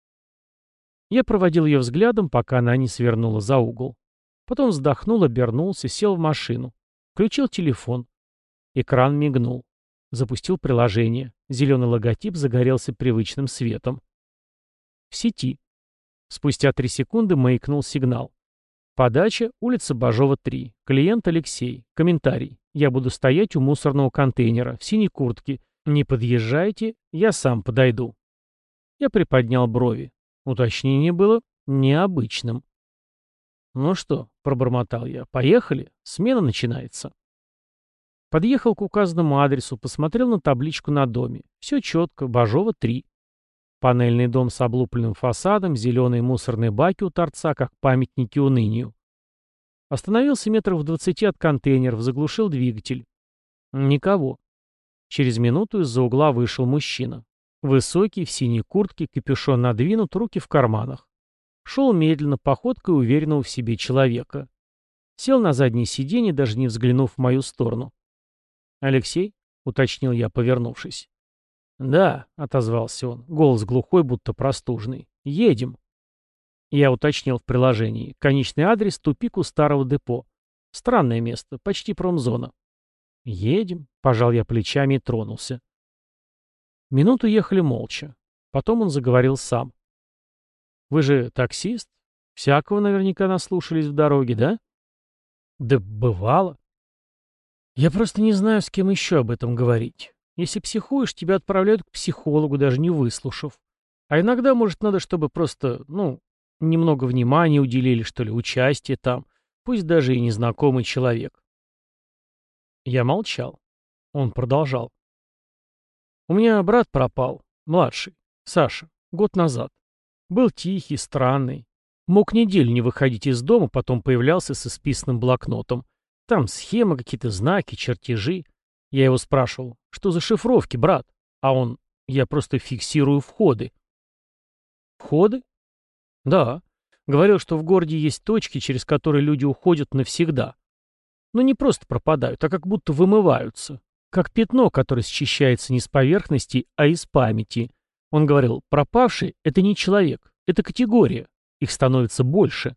Speaker 1: Я проводил ее взглядом, пока она не свернула за угол. Потом вздохнул, обернулся, сел в машину. Включил телефон. Экран мигнул. Запустил приложение. Зеленый логотип загорелся привычным светом. В сети. Спустя три секунды маякнул сигнал. Подача, улица Бажова, три. Клиент Алексей. Комментарий. Я буду стоять у мусорного контейнера, в синей куртке. Не подъезжайте, я сам подойду. Я приподнял брови. Уточнение было необычным. «Ну что», — пробормотал я, — «поехали, смена начинается». Подъехал к указанному адресу, посмотрел на табличку на доме. Все четко, Бажова, три. Панельный дом с облупленным фасадом, зеленые мусорные баки у торца, как памятники унынию. Остановился метров в двадцати от контейнеров, заглушил двигатель. Никого. Через минуту из-за угла вышел мужчина. Высокий, в синей куртке, капюшон надвинут, руки в карманах. Шел медленно, походкой уверенного в себе человека. Сел на заднее сиденье, даже не взглянув в мою сторону. «Алексей?» — уточнил я, повернувшись. «Да», — отозвался он, голос глухой, будто простужный. «Едем». Я уточнил в приложении. Конечный адрес — тупик у старого депо. Странное место, почти промзона. «Едем», — пожал я плечами и тронулся. Минуту ехали молча. Потом он заговорил сам. «Вы же таксист? Всякого наверняка наслушались в дороге, да?» «Да бывало. Я просто не знаю, с кем еще об этом говорить. Если психуешь, тебя отправляют к психологу, даже не выслушав. А иногда, может, надо, чтобы просто, ну, немного внимания уделили, что ли, участие там, пусть даже и незнакомый человек». Я молчал. Он продолжал. «У меня брат пропал, младший, Саша, год назад. Был тихий, странный. Мог неделю не выходить из дома, потом появлялся с исписанным блокнотом. Там схемы, какие-то знаки, чертежи. Я его спрашивал, что за шифровки, брат? А он, я просто фиксирую входы». «Входы?» «Да. Говорил, что в городе есть точки, через которые люди уходят навсегда. Но не просто пропадают, а как будто вымываются. Как пятно, которое счищается не с поверхности, а из памяти. Он говорил, пропавший — это не человек, это категория. Их становится больше.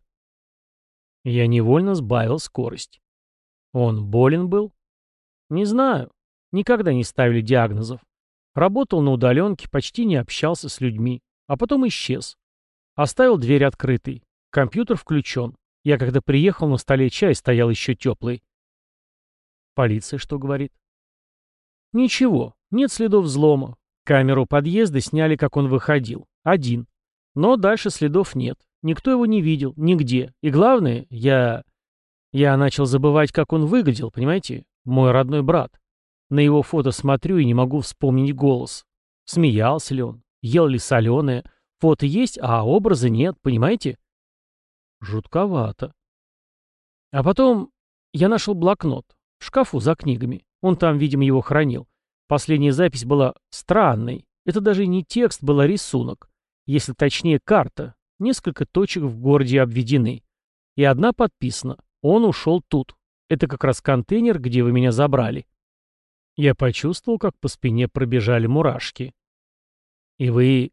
Speaker 1: Я невольно сбавил скорость. Он болен был? Не знаю. Никогда не ставили диагнозов. Работал на удаленке, почти не общался с людьми. А потом исчез. Оставил дверь открытой. Компьютер включен. Я когда приехал, на столе чай стоял еще теплый. Полиция что говорит? Ничего. Нет следов взлома. Камеру подъезда сняли, как он выходил. Один. Но дальше следов нет. Никто его не видел. Нигде. И главное, я... Я начал забывать, как он выглядел, понимаете? Мой родной брат. На его фото смотрю и не могу вспомнить голос. Смеялся ли он? Ел ли соленое? Фото есть, а образа нет, понимаете? Жутковато. А потом я нашел блокнот. В шкафу за книгами. Он там, видимо, его хранил. Последняя запись была странной. Это даже не текст, был, а рисунок. Если точнее, карта. Несколько точек в городе обведены. И одна подписана. Он ушел тут. Это как раз контейнер, где вы меня забрали. Я почувствовал, как по спине пробежали мурашки. И вы...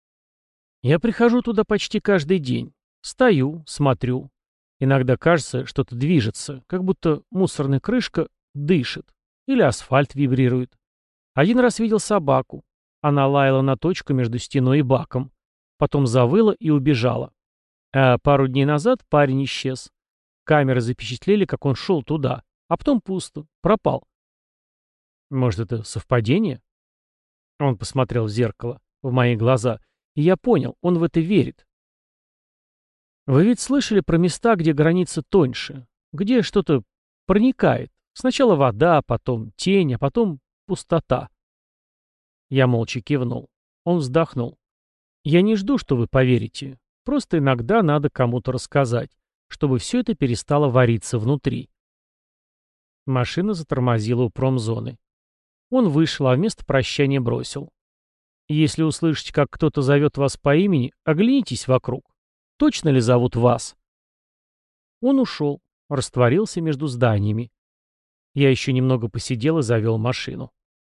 Speaker 1: Я прихожу туда почти каждый день. Стою, смотрю. Иногда кажется, что-то движется, как будто мусорная крышка дышит. Или асфальт вибрирует. Один раз видел собаку. Она лаяла на точку между стеной и баком. Потом завыла и убежала. А пару дней назад парень исчез. Камеры запечатлели, как он шел туда. А потом пусто. Пропал. Может, это совпадение? Он посмотрел в зеркало, в мои глаза. И я понял, он в это верит. Вы ведь слышали про места, где граница тоньше, где что-то проникает. Сначала вода, потом тень, а потом пустота. Я молча кивнул. Он вздохнул. Я не жду, что вы поверите. Просто иногда надо кому-то рассказать, чтобы все это перестало вариться внутри. Машина затормозила у промзоны. Он вышел, а вместо прощания бросил. Если услышите, как кто-то зовет вас по имени, оглянитесь вокруг. Точно ли зовут вас? Он ушел, растворился между зданиями. Я еще немного посидел и завел машину.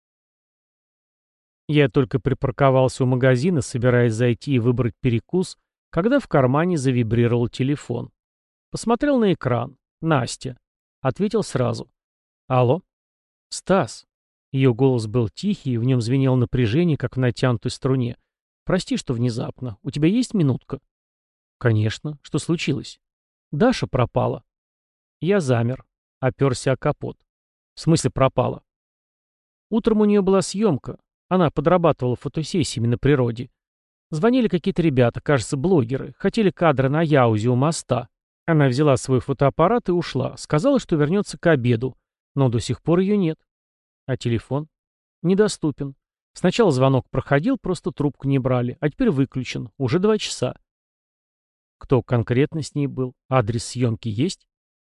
Speaker 1: Я только припарковался у магазина, собираясь зайти и выбрать перекус, когда в кармане завибрировал телефон. Посмотрел на экран. Настя. Ответил сразу. Алло? Стас. Ее голос был тихий, и в нем звенело напряжение, как в натянутой струне. Прости, что внезапно. У тебя есть минутка? Конечно. Что случилось? Даша пропала. Я замер. Оперся о капот. В смысле пропала? Утром у нее была съемка. Она подрабатывала фотосессиями на природе. Звонили какие-то ребята, кажется, блогеры. Хотели кадры на Яузе у моста. Она взяла свой фотоаппарат и ушла. Сказала, что вернется к обеду. Но до сих пор ее нет. А телефон? Недоступен. Сначала звонок проходил, просто трубку не брали. А теперь выключен. Уже два часа. Кто конкретно с ней был? Адрес съемки есть?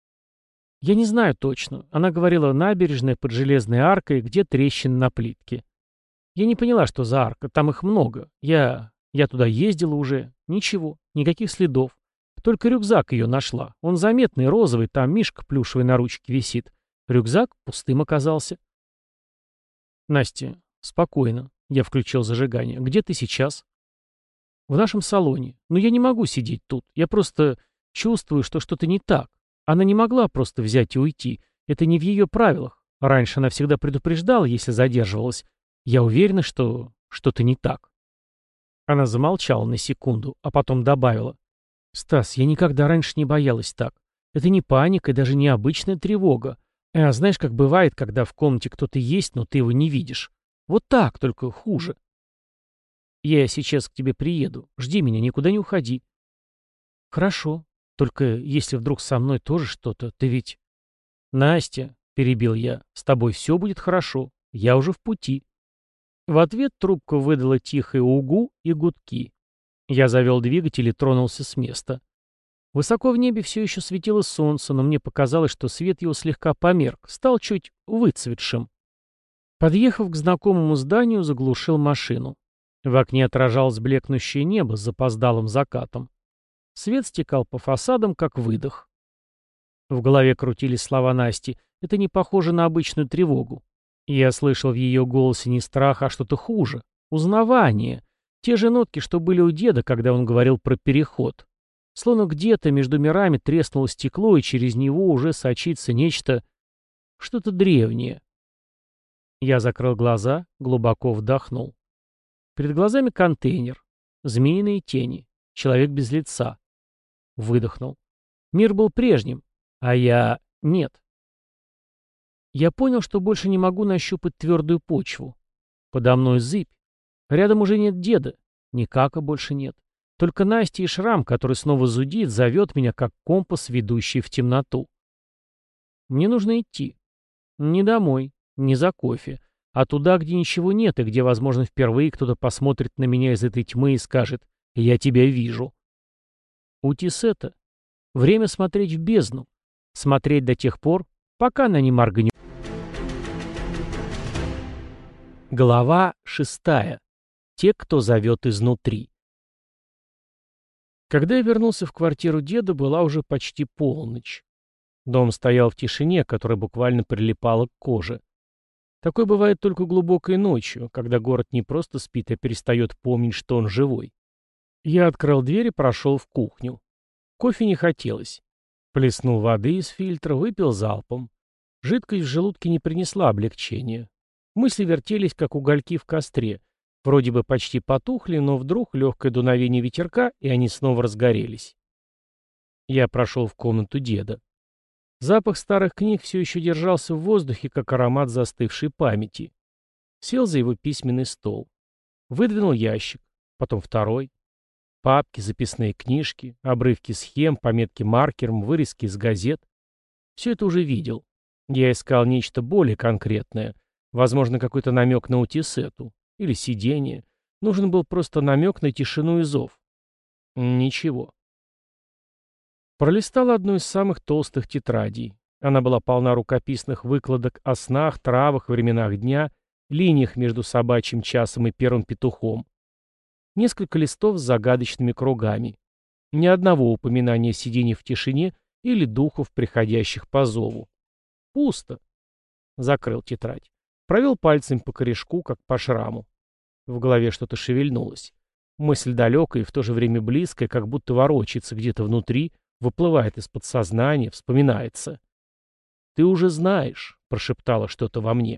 Speaker 1: Я не знаю точно. Она говорила, набережная под железной аркой, где трещины на плитке. Я не поняла, что за арка. Там их много. Я... Я туда ездила уже. Ничего. Никаких следов. Только рюкзак ее нашла. Он заметный, розовый, там мишка плюшевый на ручке висит. Рюкзак пустым оказался. Настя, спокойно. Я включил зажигание. Где ты сейчас? В нашем салоне. Но я не могу сидеть тут. Я просто чувствую, что что-то не так. Она не могла просто взять и уйти. Это не в ее правилах. Раньше она всегда предупреждала, если задерживалась. Я уверена, что что-то не так. Она замолчала на секунду, а потом добавила. «Стас, я никогда раньше не боялась так. Это не паника и даже не обычная тревога. А знаешь, как бывает, когда в комнате кто-то есть, но ты его не видишь. Вот так, только хуже. Я сейчас к тебе приеду. Жди меня, никуда не уходи». «Хорошо. Только если вдруг со мной тоже что-то, ты ведь...» «Настя», — перебил я, — «с тобой все будет хорошо. Я уже в пути». В ответ трубка выдала тихое угу и гудки. Я завел двигатель и тронулся с места. Высоко в небе все еще светило солнце, но мне показалось, что свет его слегка померк, стал чуть выцветшим. Подъехав к знакомому зданию, заглушил машину. В окне отражалось блекнущее небо с запоздалым закатом. Свет стекал по фасадам, как выдох. В голове крутились слова Насти. Это не похоже на обычную тревогу. Я слышал в ее голосе не страх, а что-то хуже. Узнавание. Те же нотки, что были у деда, когда он говорил про переход. Словно где-то между мирами треснуло стекло, и через него уже сочится нечто, что-то древнее. Я закрыл глаза, глубоко вдохнул. Перед глазами контейнер, змеиные тени, человек без лица. Выдохнул. Мир был прежним, а я нет. Я понял, что больше не могу нащупать твердую почву. Подо мной зыбь. Рядом уже нет деда. Никака больше нет. Только Настя и шрам, который снова зудит, зовет меня, как компас, ведущий в темноту. Мне нужно идти. Не домой, не за кофе, а туда, где ничего нет, и где, возможно, впервые кто-то посмотрит на меня из этой тьмы и скажет: «Я тебя вижу». Утисета. Время смотреть в бездну. Смотреть до тех пор, пока она не моргнет. Глава шестая. Те, кто зовет изнутри. Когда я вернулся в квартиру деда, была уже почти полночь. Дом стоял в тишине, которая буквально прилипала к коже. Такое бывает только глубокой ночью, когда город не просто спит, а перестает помнить, что он живой. Я открыл дверь и прошел в кухню. Кофе не хотелось. Плеснул воды из фильтра, выпил залпом. Жидкость в желудке не принесла облегчения. Мысли вертелись, как угольки в костре. Вроде бы почти потухли, но вдруг легкое дуновение ветерка, и они снова разгорелись. Я прошел в комнату деда. Запах старых книг все еще держался в воздухе, как аромат застывшей памяти. Сел за его письменный стол. Выдвинул ящик, потом второй. Папки, записные книжки, обрывки схем, пометки маркером, вырезки из газет. Все это уже видел. Я искал нечто более конкретное. Возможно, какой-то намек на утисету. Или сидение. Нужен был просто намек на тишину и зов. Ничего. Пролистал одну из самых толстых тетрадей. Она была полна рукописных выкладок о снах, травах, временах дня, линиях между собачьим часом и первым петухом. Несколько листов с загадочными кругами. Ни одного упоминания сидения в тишине или духов, приходящих по зову. Пусто. Закрыл тетрадь. Провел пальцем по корешку, как по шраму. В голове что-то шевельнулось. Мысль далекая и в то же время близкая, как будто ворочается где-то внутри, выплывает из подсознания, вспоминается. «Ты уже знаешь», — прошептало что-то во мне.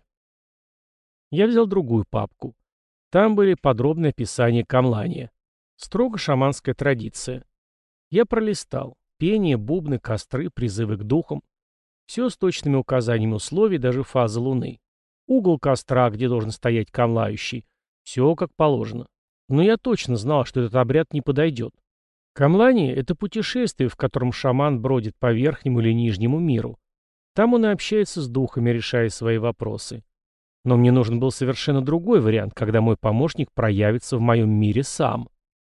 Speaker 1: Я взял другую папку. Там были подробные описания камлания. Строго шаманская традиция. Я пролистал. Пение, бубны, костры, призывы к духам. Все с точными указаниями условий, даже фазы луны. Угол костра, где должен стоять камлающий. Все как положено. Но я точно знал, что этот обряд не подойдет. Камлание — это путешествие, в котором шаман бродит по верхнему или нижнему миру. Там он и общается с духами, решая свои вопросы. Но мне нужен был совершенно другой вариант, когда мой помощник проявится в моем мире сам.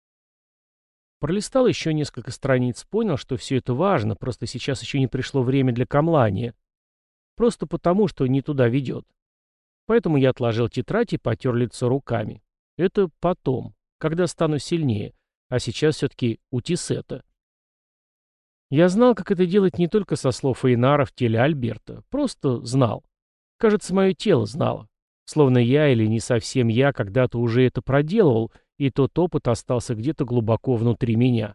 Speaker 1: Пролистал еще несколько страниц, понял, что все это важно, просто сейчас еще не пришло время для камлания. Просто потому, что не туда ведет. Поэтому я отложил тетрадь и потер лицо руками. Это потом, когда стану сильнее, а сейчас все-таки утисета. Я знал, как это делать не только со слов Эйнара в теле Альберта, просто знал. Кажется, мое тело знало. Словно я или не совсем я когда-то уже это проделывал, и тот опыт остался где-то глубоко внутри меня.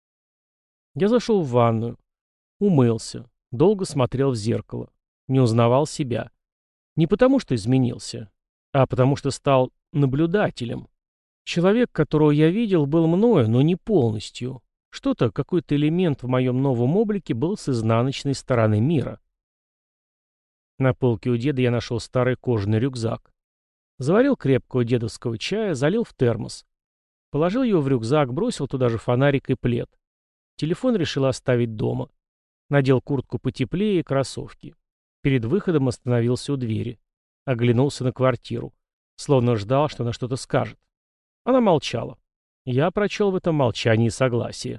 Speaker 1: Я зашел в ванную, умылся, долго смотрел в зеркало, не узнавал себя. Не потому, что изменился, а потому, что стал наблюдателем. Человек, которого я видел, был мною, но не полностью. Что-то, какой-то элемент в моем новом облике был с изнаночной стороны мира. На полке у деда я нашел старый кожаный рюкзак. Заварил крепкого дедовского чая, залил в термос. Положил его в рюкзак, бросил туда же фонарик и плед. Телефон решил оставить дома. Надел куртку потеплее и кроссовки. Перед выходом остановился у двери. Оглянулся на квартиру. Словно ждал, что она что-то скажет. Она молчала. Я прочел в этом молчании согласие.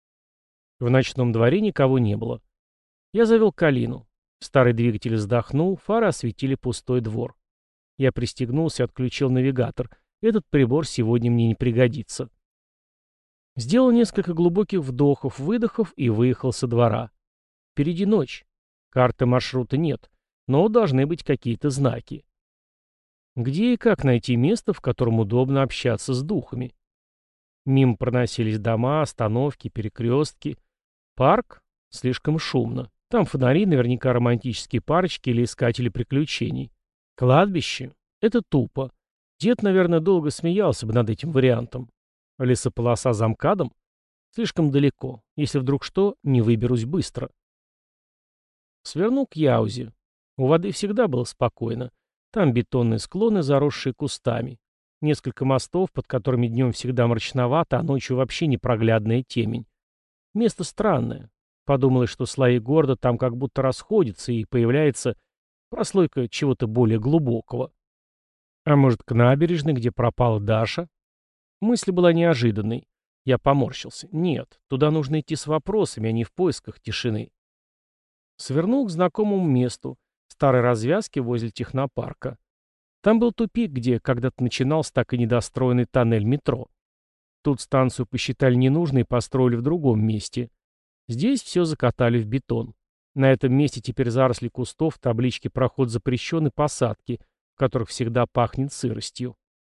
Speaker 1: В ночном дворе никого не было. Я завел калину. Старый двигатель вздохнул, фары осветили пустой двор. Я пристегнулся и отключил навигатор. Этот прибор сегодня мне не пригодится. Сделал несколько глубоких вдохов, выдохов и выехал со двора. Впереди ночь. Карты маршрута нет, но должны быть какие-то знаки. Где и как найти место, в котором удобно общаться с духами? Мимо проносились дома, остановки, перекрестки. Парк? Слишком шумно. Там фонари, наверняка романтические парочки или искатели приключений. Кладбище? Это тупо. Дед, наверное, долго смеялся бы над этим вариантом. Лесополоса за МКАДом? Слишком далеко. Если вдруг что, не выберусь быстро. Свернул к Яузе. У воды всегда было спокойно. Там бетонные склоны, заросшие кустами. Несколько мостов, под которыми днем всегда мрачновато, а ночью вообще непроглядная темень. Место странное. Подумалось, что слои города там как будто расходятся, и появляется прослойка чего-то более глубокого. А может, к набережной, где пропала Даша? Мысль была неожиданной. Я поморщился. Нет, туда нужно идти с вопросами, а не в поисках тишины. Свернул к знакомому месту, старой развязке возле технопарка. Там был тупик, где когда-то начинался так и недостроенный тоннель метро. Тут станцию посчитали ненужной и построили в другом месте. Здесь все закатали в бетон. На этом месте теперь заросли кустов, таблички «Проход запрещен» и посадки, в которых всегда пахнет сыростью.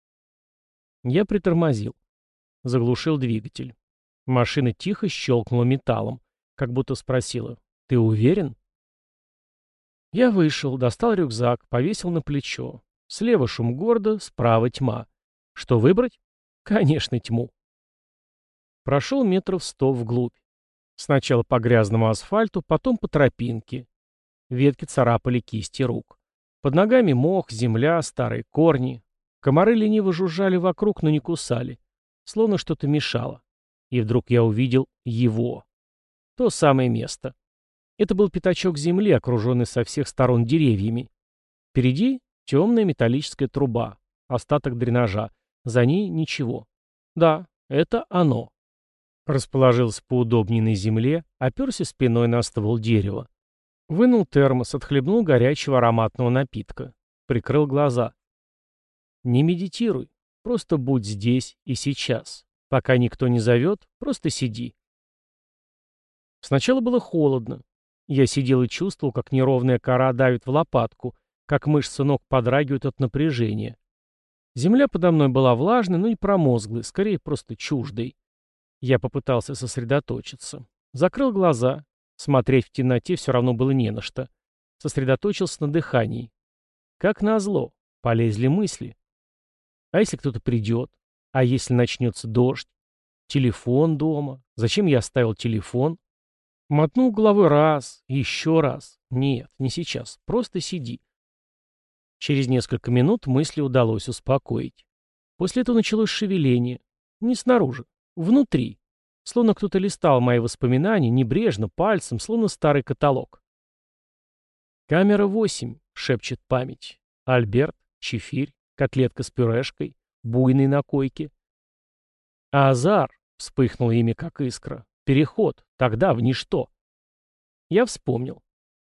Speaker 1: Я притормозил. Заглушил двигатель. Машина тихо щелкнула металлом, как будто спросила: «Ты уверен?» Я вышел, достал рюкзак, повесил на плечо. Слева шум города, справа тьма. Что выбрать? Конечно, тьму. Прошел метров сто вглубь. Сначала по грязному асфальту, потом по тропинке. Ветки царапали кисти рук. Под ногами мох, земля, старые корни. Комары лениво жужжали вокруг, но не кусали. Словно что-то мешало. И вдруг я увидел его. То самое место. Это был пятачок земли, окруженный со всех сторон деревьями. Впереди темная металлическая труба, остаток дренажа. За ней ничего. Да, это оно. Расположился поудобнее на земле, оперся спиной на ствол дерева. Вынул термос, отхлебнул горячего ароматного напитка. Прикрыл глаза. Не медитируй. Просто будь здесь и сейчас. Пока никто не зовет, просто сиди. Сначала было холодно. Я сидел и чувствовал, как неровная кора давит в лопатку, как мышцы ног подрагивают от напряжения. Земля подо мной была влажной, но не промозглой, скорее просто чуждой. Я попытался сосредоточиться. Закрыл глаза. Смотреть в темноте все равно было не на что. Сосредоточился на дыхании. Как назло, полезли мысли. А если кто-то придет? А если начнется дождь? Телефон дома? Зачем я оставил телефон? Мотнул головой раз, еще раз. Нет, не сейчас. Просто сиди. Через несколько минут мысли удалось успокоить. После этого началось шевеление. Не снаружи, внутри. Словно кто-то листал мои воспоминания, небрежно, пальцем, словно старый каталог. «Камера восемь», — шепчет память. Альберт, чефирь, котлетка с пюрешкой, буйный на койке. Азар, вспыхнуло имя как искра. Переход, тогда в ничто. Я вспомнил.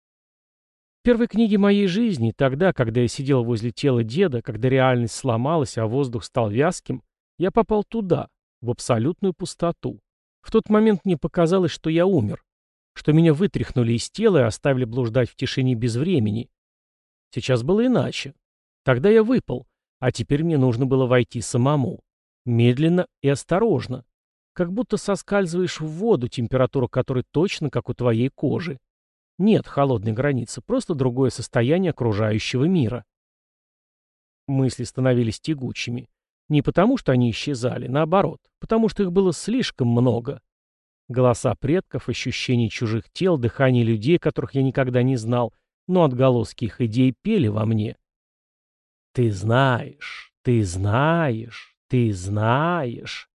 Speaker 1: В первой книге моей жизни, тогда, когда я сидел возле тела деда, когда реальность сломалась, а воздух стал вязким, я попал туда, в абсолютную пустоту. В тот момент мне показалось, что я умер, что меня вытряхнули из тела и оставили блуждать в тишине без времени. Сейчас было иначе. Тогда я выпал, а теперь мне нужно было войти самому. Медленно и осторожно. Как будто соскальзываешь в воду, температура которой точно как у твоей кожи. Нет холодной границы, просто другое состояние окружающего мира. Мысли становились тягучими. Не потому, что они исчезали, наоборот, потому что их было слишком много. Голоса предков, ощущения чужих тел, дыхание людей, которых я никогда не знал, но отголоски их идей пели во мне. «Ты знаешь, ты знаешь, ты знаешь».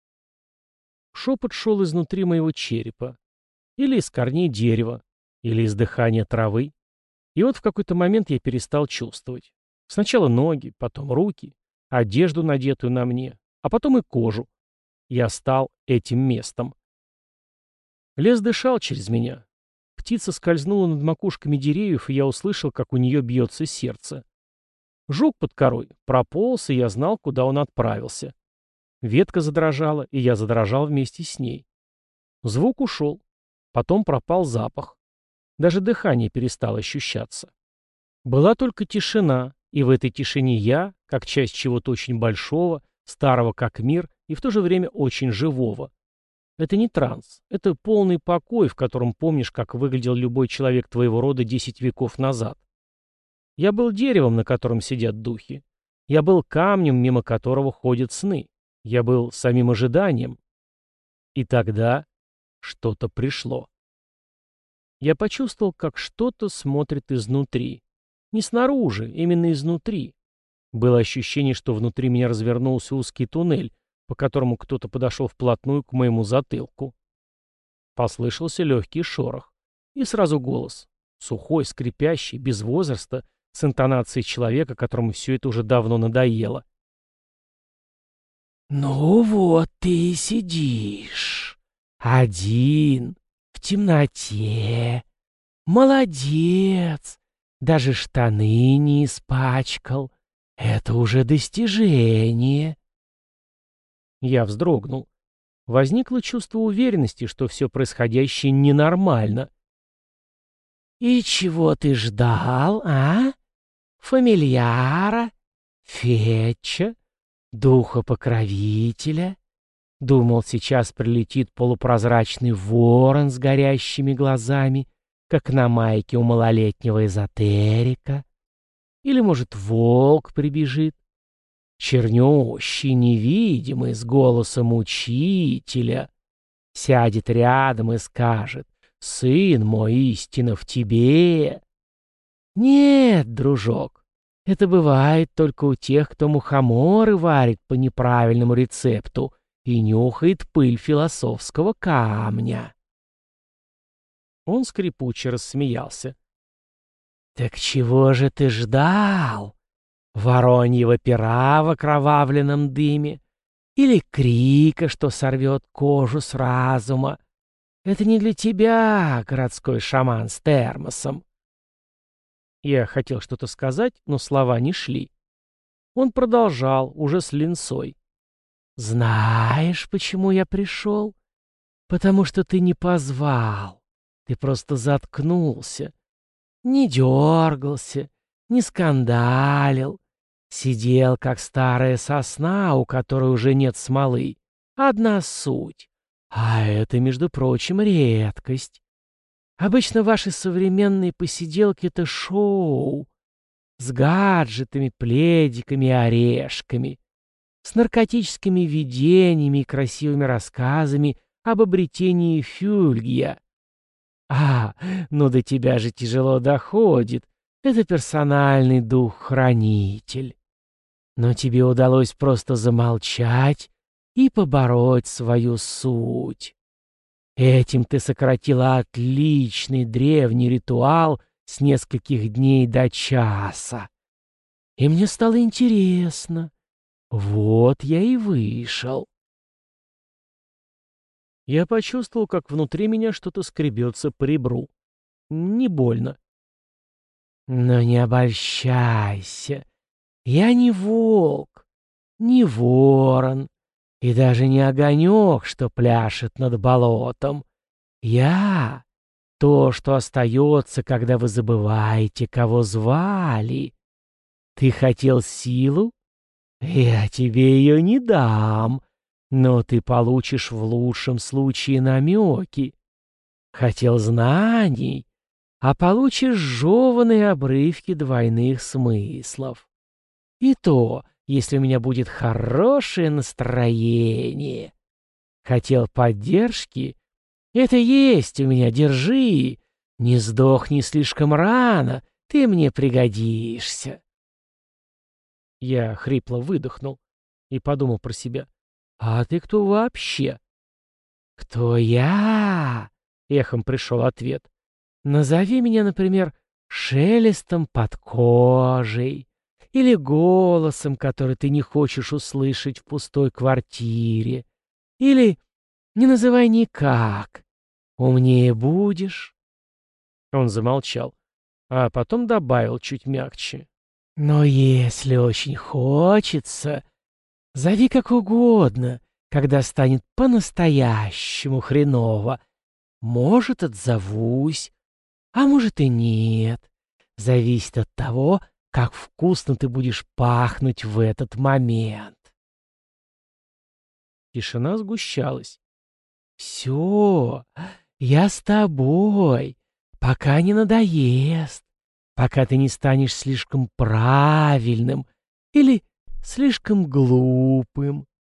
Speaker 1: Шепот шел изнутри моего черепа. Или из корней дерева, или из дыхания травы. И вот в какой-то момент я перестал чувствовать. Сначала ноги, потом руки, одежду, надетую на мне, а потом и кожу. Я стал этим местом. Лес дышал через меня. Птица скользнула над макушками деревьев, и я услышал, как у нее бьется сердце. Жук под корой прополз, и я знал, куда он отправился. Ветка задрожала, и я задрожал вместе с ней. Звук ушел. Потом пропал запах. Даже дыхание перестало ощущаться. Была только тишина, и в этой тишине я, как часть чего-то очень большого, старого как мир и в то же время очень живого. Это не транс, это полный покой, в котором помнишь, как выглядел любой человек твоего рода десять веков назад. Я был деревом, на котором сидят духи. Я был камнем, мимо которого ходят сны. Я был самим ожиданием. И тогда что-то пришло. Я почувствовал, как что-то смотрит изнутри. Не снаружи, именно изнутри. Было ощущение, что внутри меня развернулся узкий туннель, по которому кто-то подошел вплотную к моему затылку. Послышался легкий шорох. И сразу голос. Сухой, скрипящий, без возраста, с интонацией человека, которому все это уже давно надоело. «Ну вот ты и сидишь. Один. В темноте. Молодец. Даже штаны не испачкал. Это уже достижение». Я вздрогнул. Возникло чувство уверенности, что все происходящее ненормально. «И чего ты ждал, а? Фамильяра? Фетча? Духа-покровителя? Думал, сейчас прилетит полупрозрачный ворон с горящими глазами, как на майке у малолетнего эзотерика? Или, может, волк прибежит? Чернющий, невидимый, с голосом учителя. Сядет рядом и скажет: «Сын мой, истина в тебе». Нет, дружок, это бывает только у тех, кто мухоморы варит по неправильному рецепту и нюхает пыль философского камня. Он скрипуче рассмеялся. «Так чего же ты ждал? Вороньего пера в окровавленном дыме? Или крика, что сорвет кожу с разума? Это не для тебя, городской шаман с термосом». Я хотел что-то сказать, но слова не шли. Он продолжал, уже с линцой. «Знаешь, почему я пришел? Потому что ты не позвал. Ты просто заткнулся. Не дергался, не скандалил. Сидел, как старая сосна, у которой уже нет смолы. Одна суть. А это, между прочим, редкость. Обычно ваши современные посиделки — это шоу. С гаджетами, пледиками и орешками. С наркотическими видениями и красивыми рассказами об обретении фюльгия. А, ну до тебя же тяжело доходит. Это персональный дух-хранитель. Но тебе удалось просто замолчать и побороть свою суть. Этим ты сократила отличный древний ритуал с нескольких дней до часа. И мне стало интересно. Вот я и вышел. Я почувствовал, как внутри меня что-то скребется по ребру. Не больно. Но не обольщайся. Я не волк, не ворон и даже не огонек, что пляшет над болотом. Я — то, что остается, когда вы забываете, кого звали. Ты хотел силу? Я тебе ее не дам, но ты получишь в лучшем случае намеки. Хотел знаний, а получишь жеванные обрывки двойных смыслов. И то, если у меня будет хорошее настроение. Хотел поддержки? Это есть у меня, держи. Не сдохни слишком рано, ты мне пригодишься. Я хрипло выдохнул и подумал про себя. А ты кто вообще? Кто я? Эхом пришел ответ. Назови меня, например, шелестом под кожей. Или голосом, который ты не хочешь услышать в пустой квартире. Или не называй никак. Умнее будешь. Он замолчал, а потом добавил чуть мягче. Но если очень хочется, зови как угодно, когда станет по-настоящему хреново. Может, отзовусь, а может и нет. Зависит от того, как вкусно ты будешь пахнуть в этот момент. Тишина сгущалась. «Все, я с тобой, пока не надоест, пока ты не станешь слишком правильным или слишком глупым.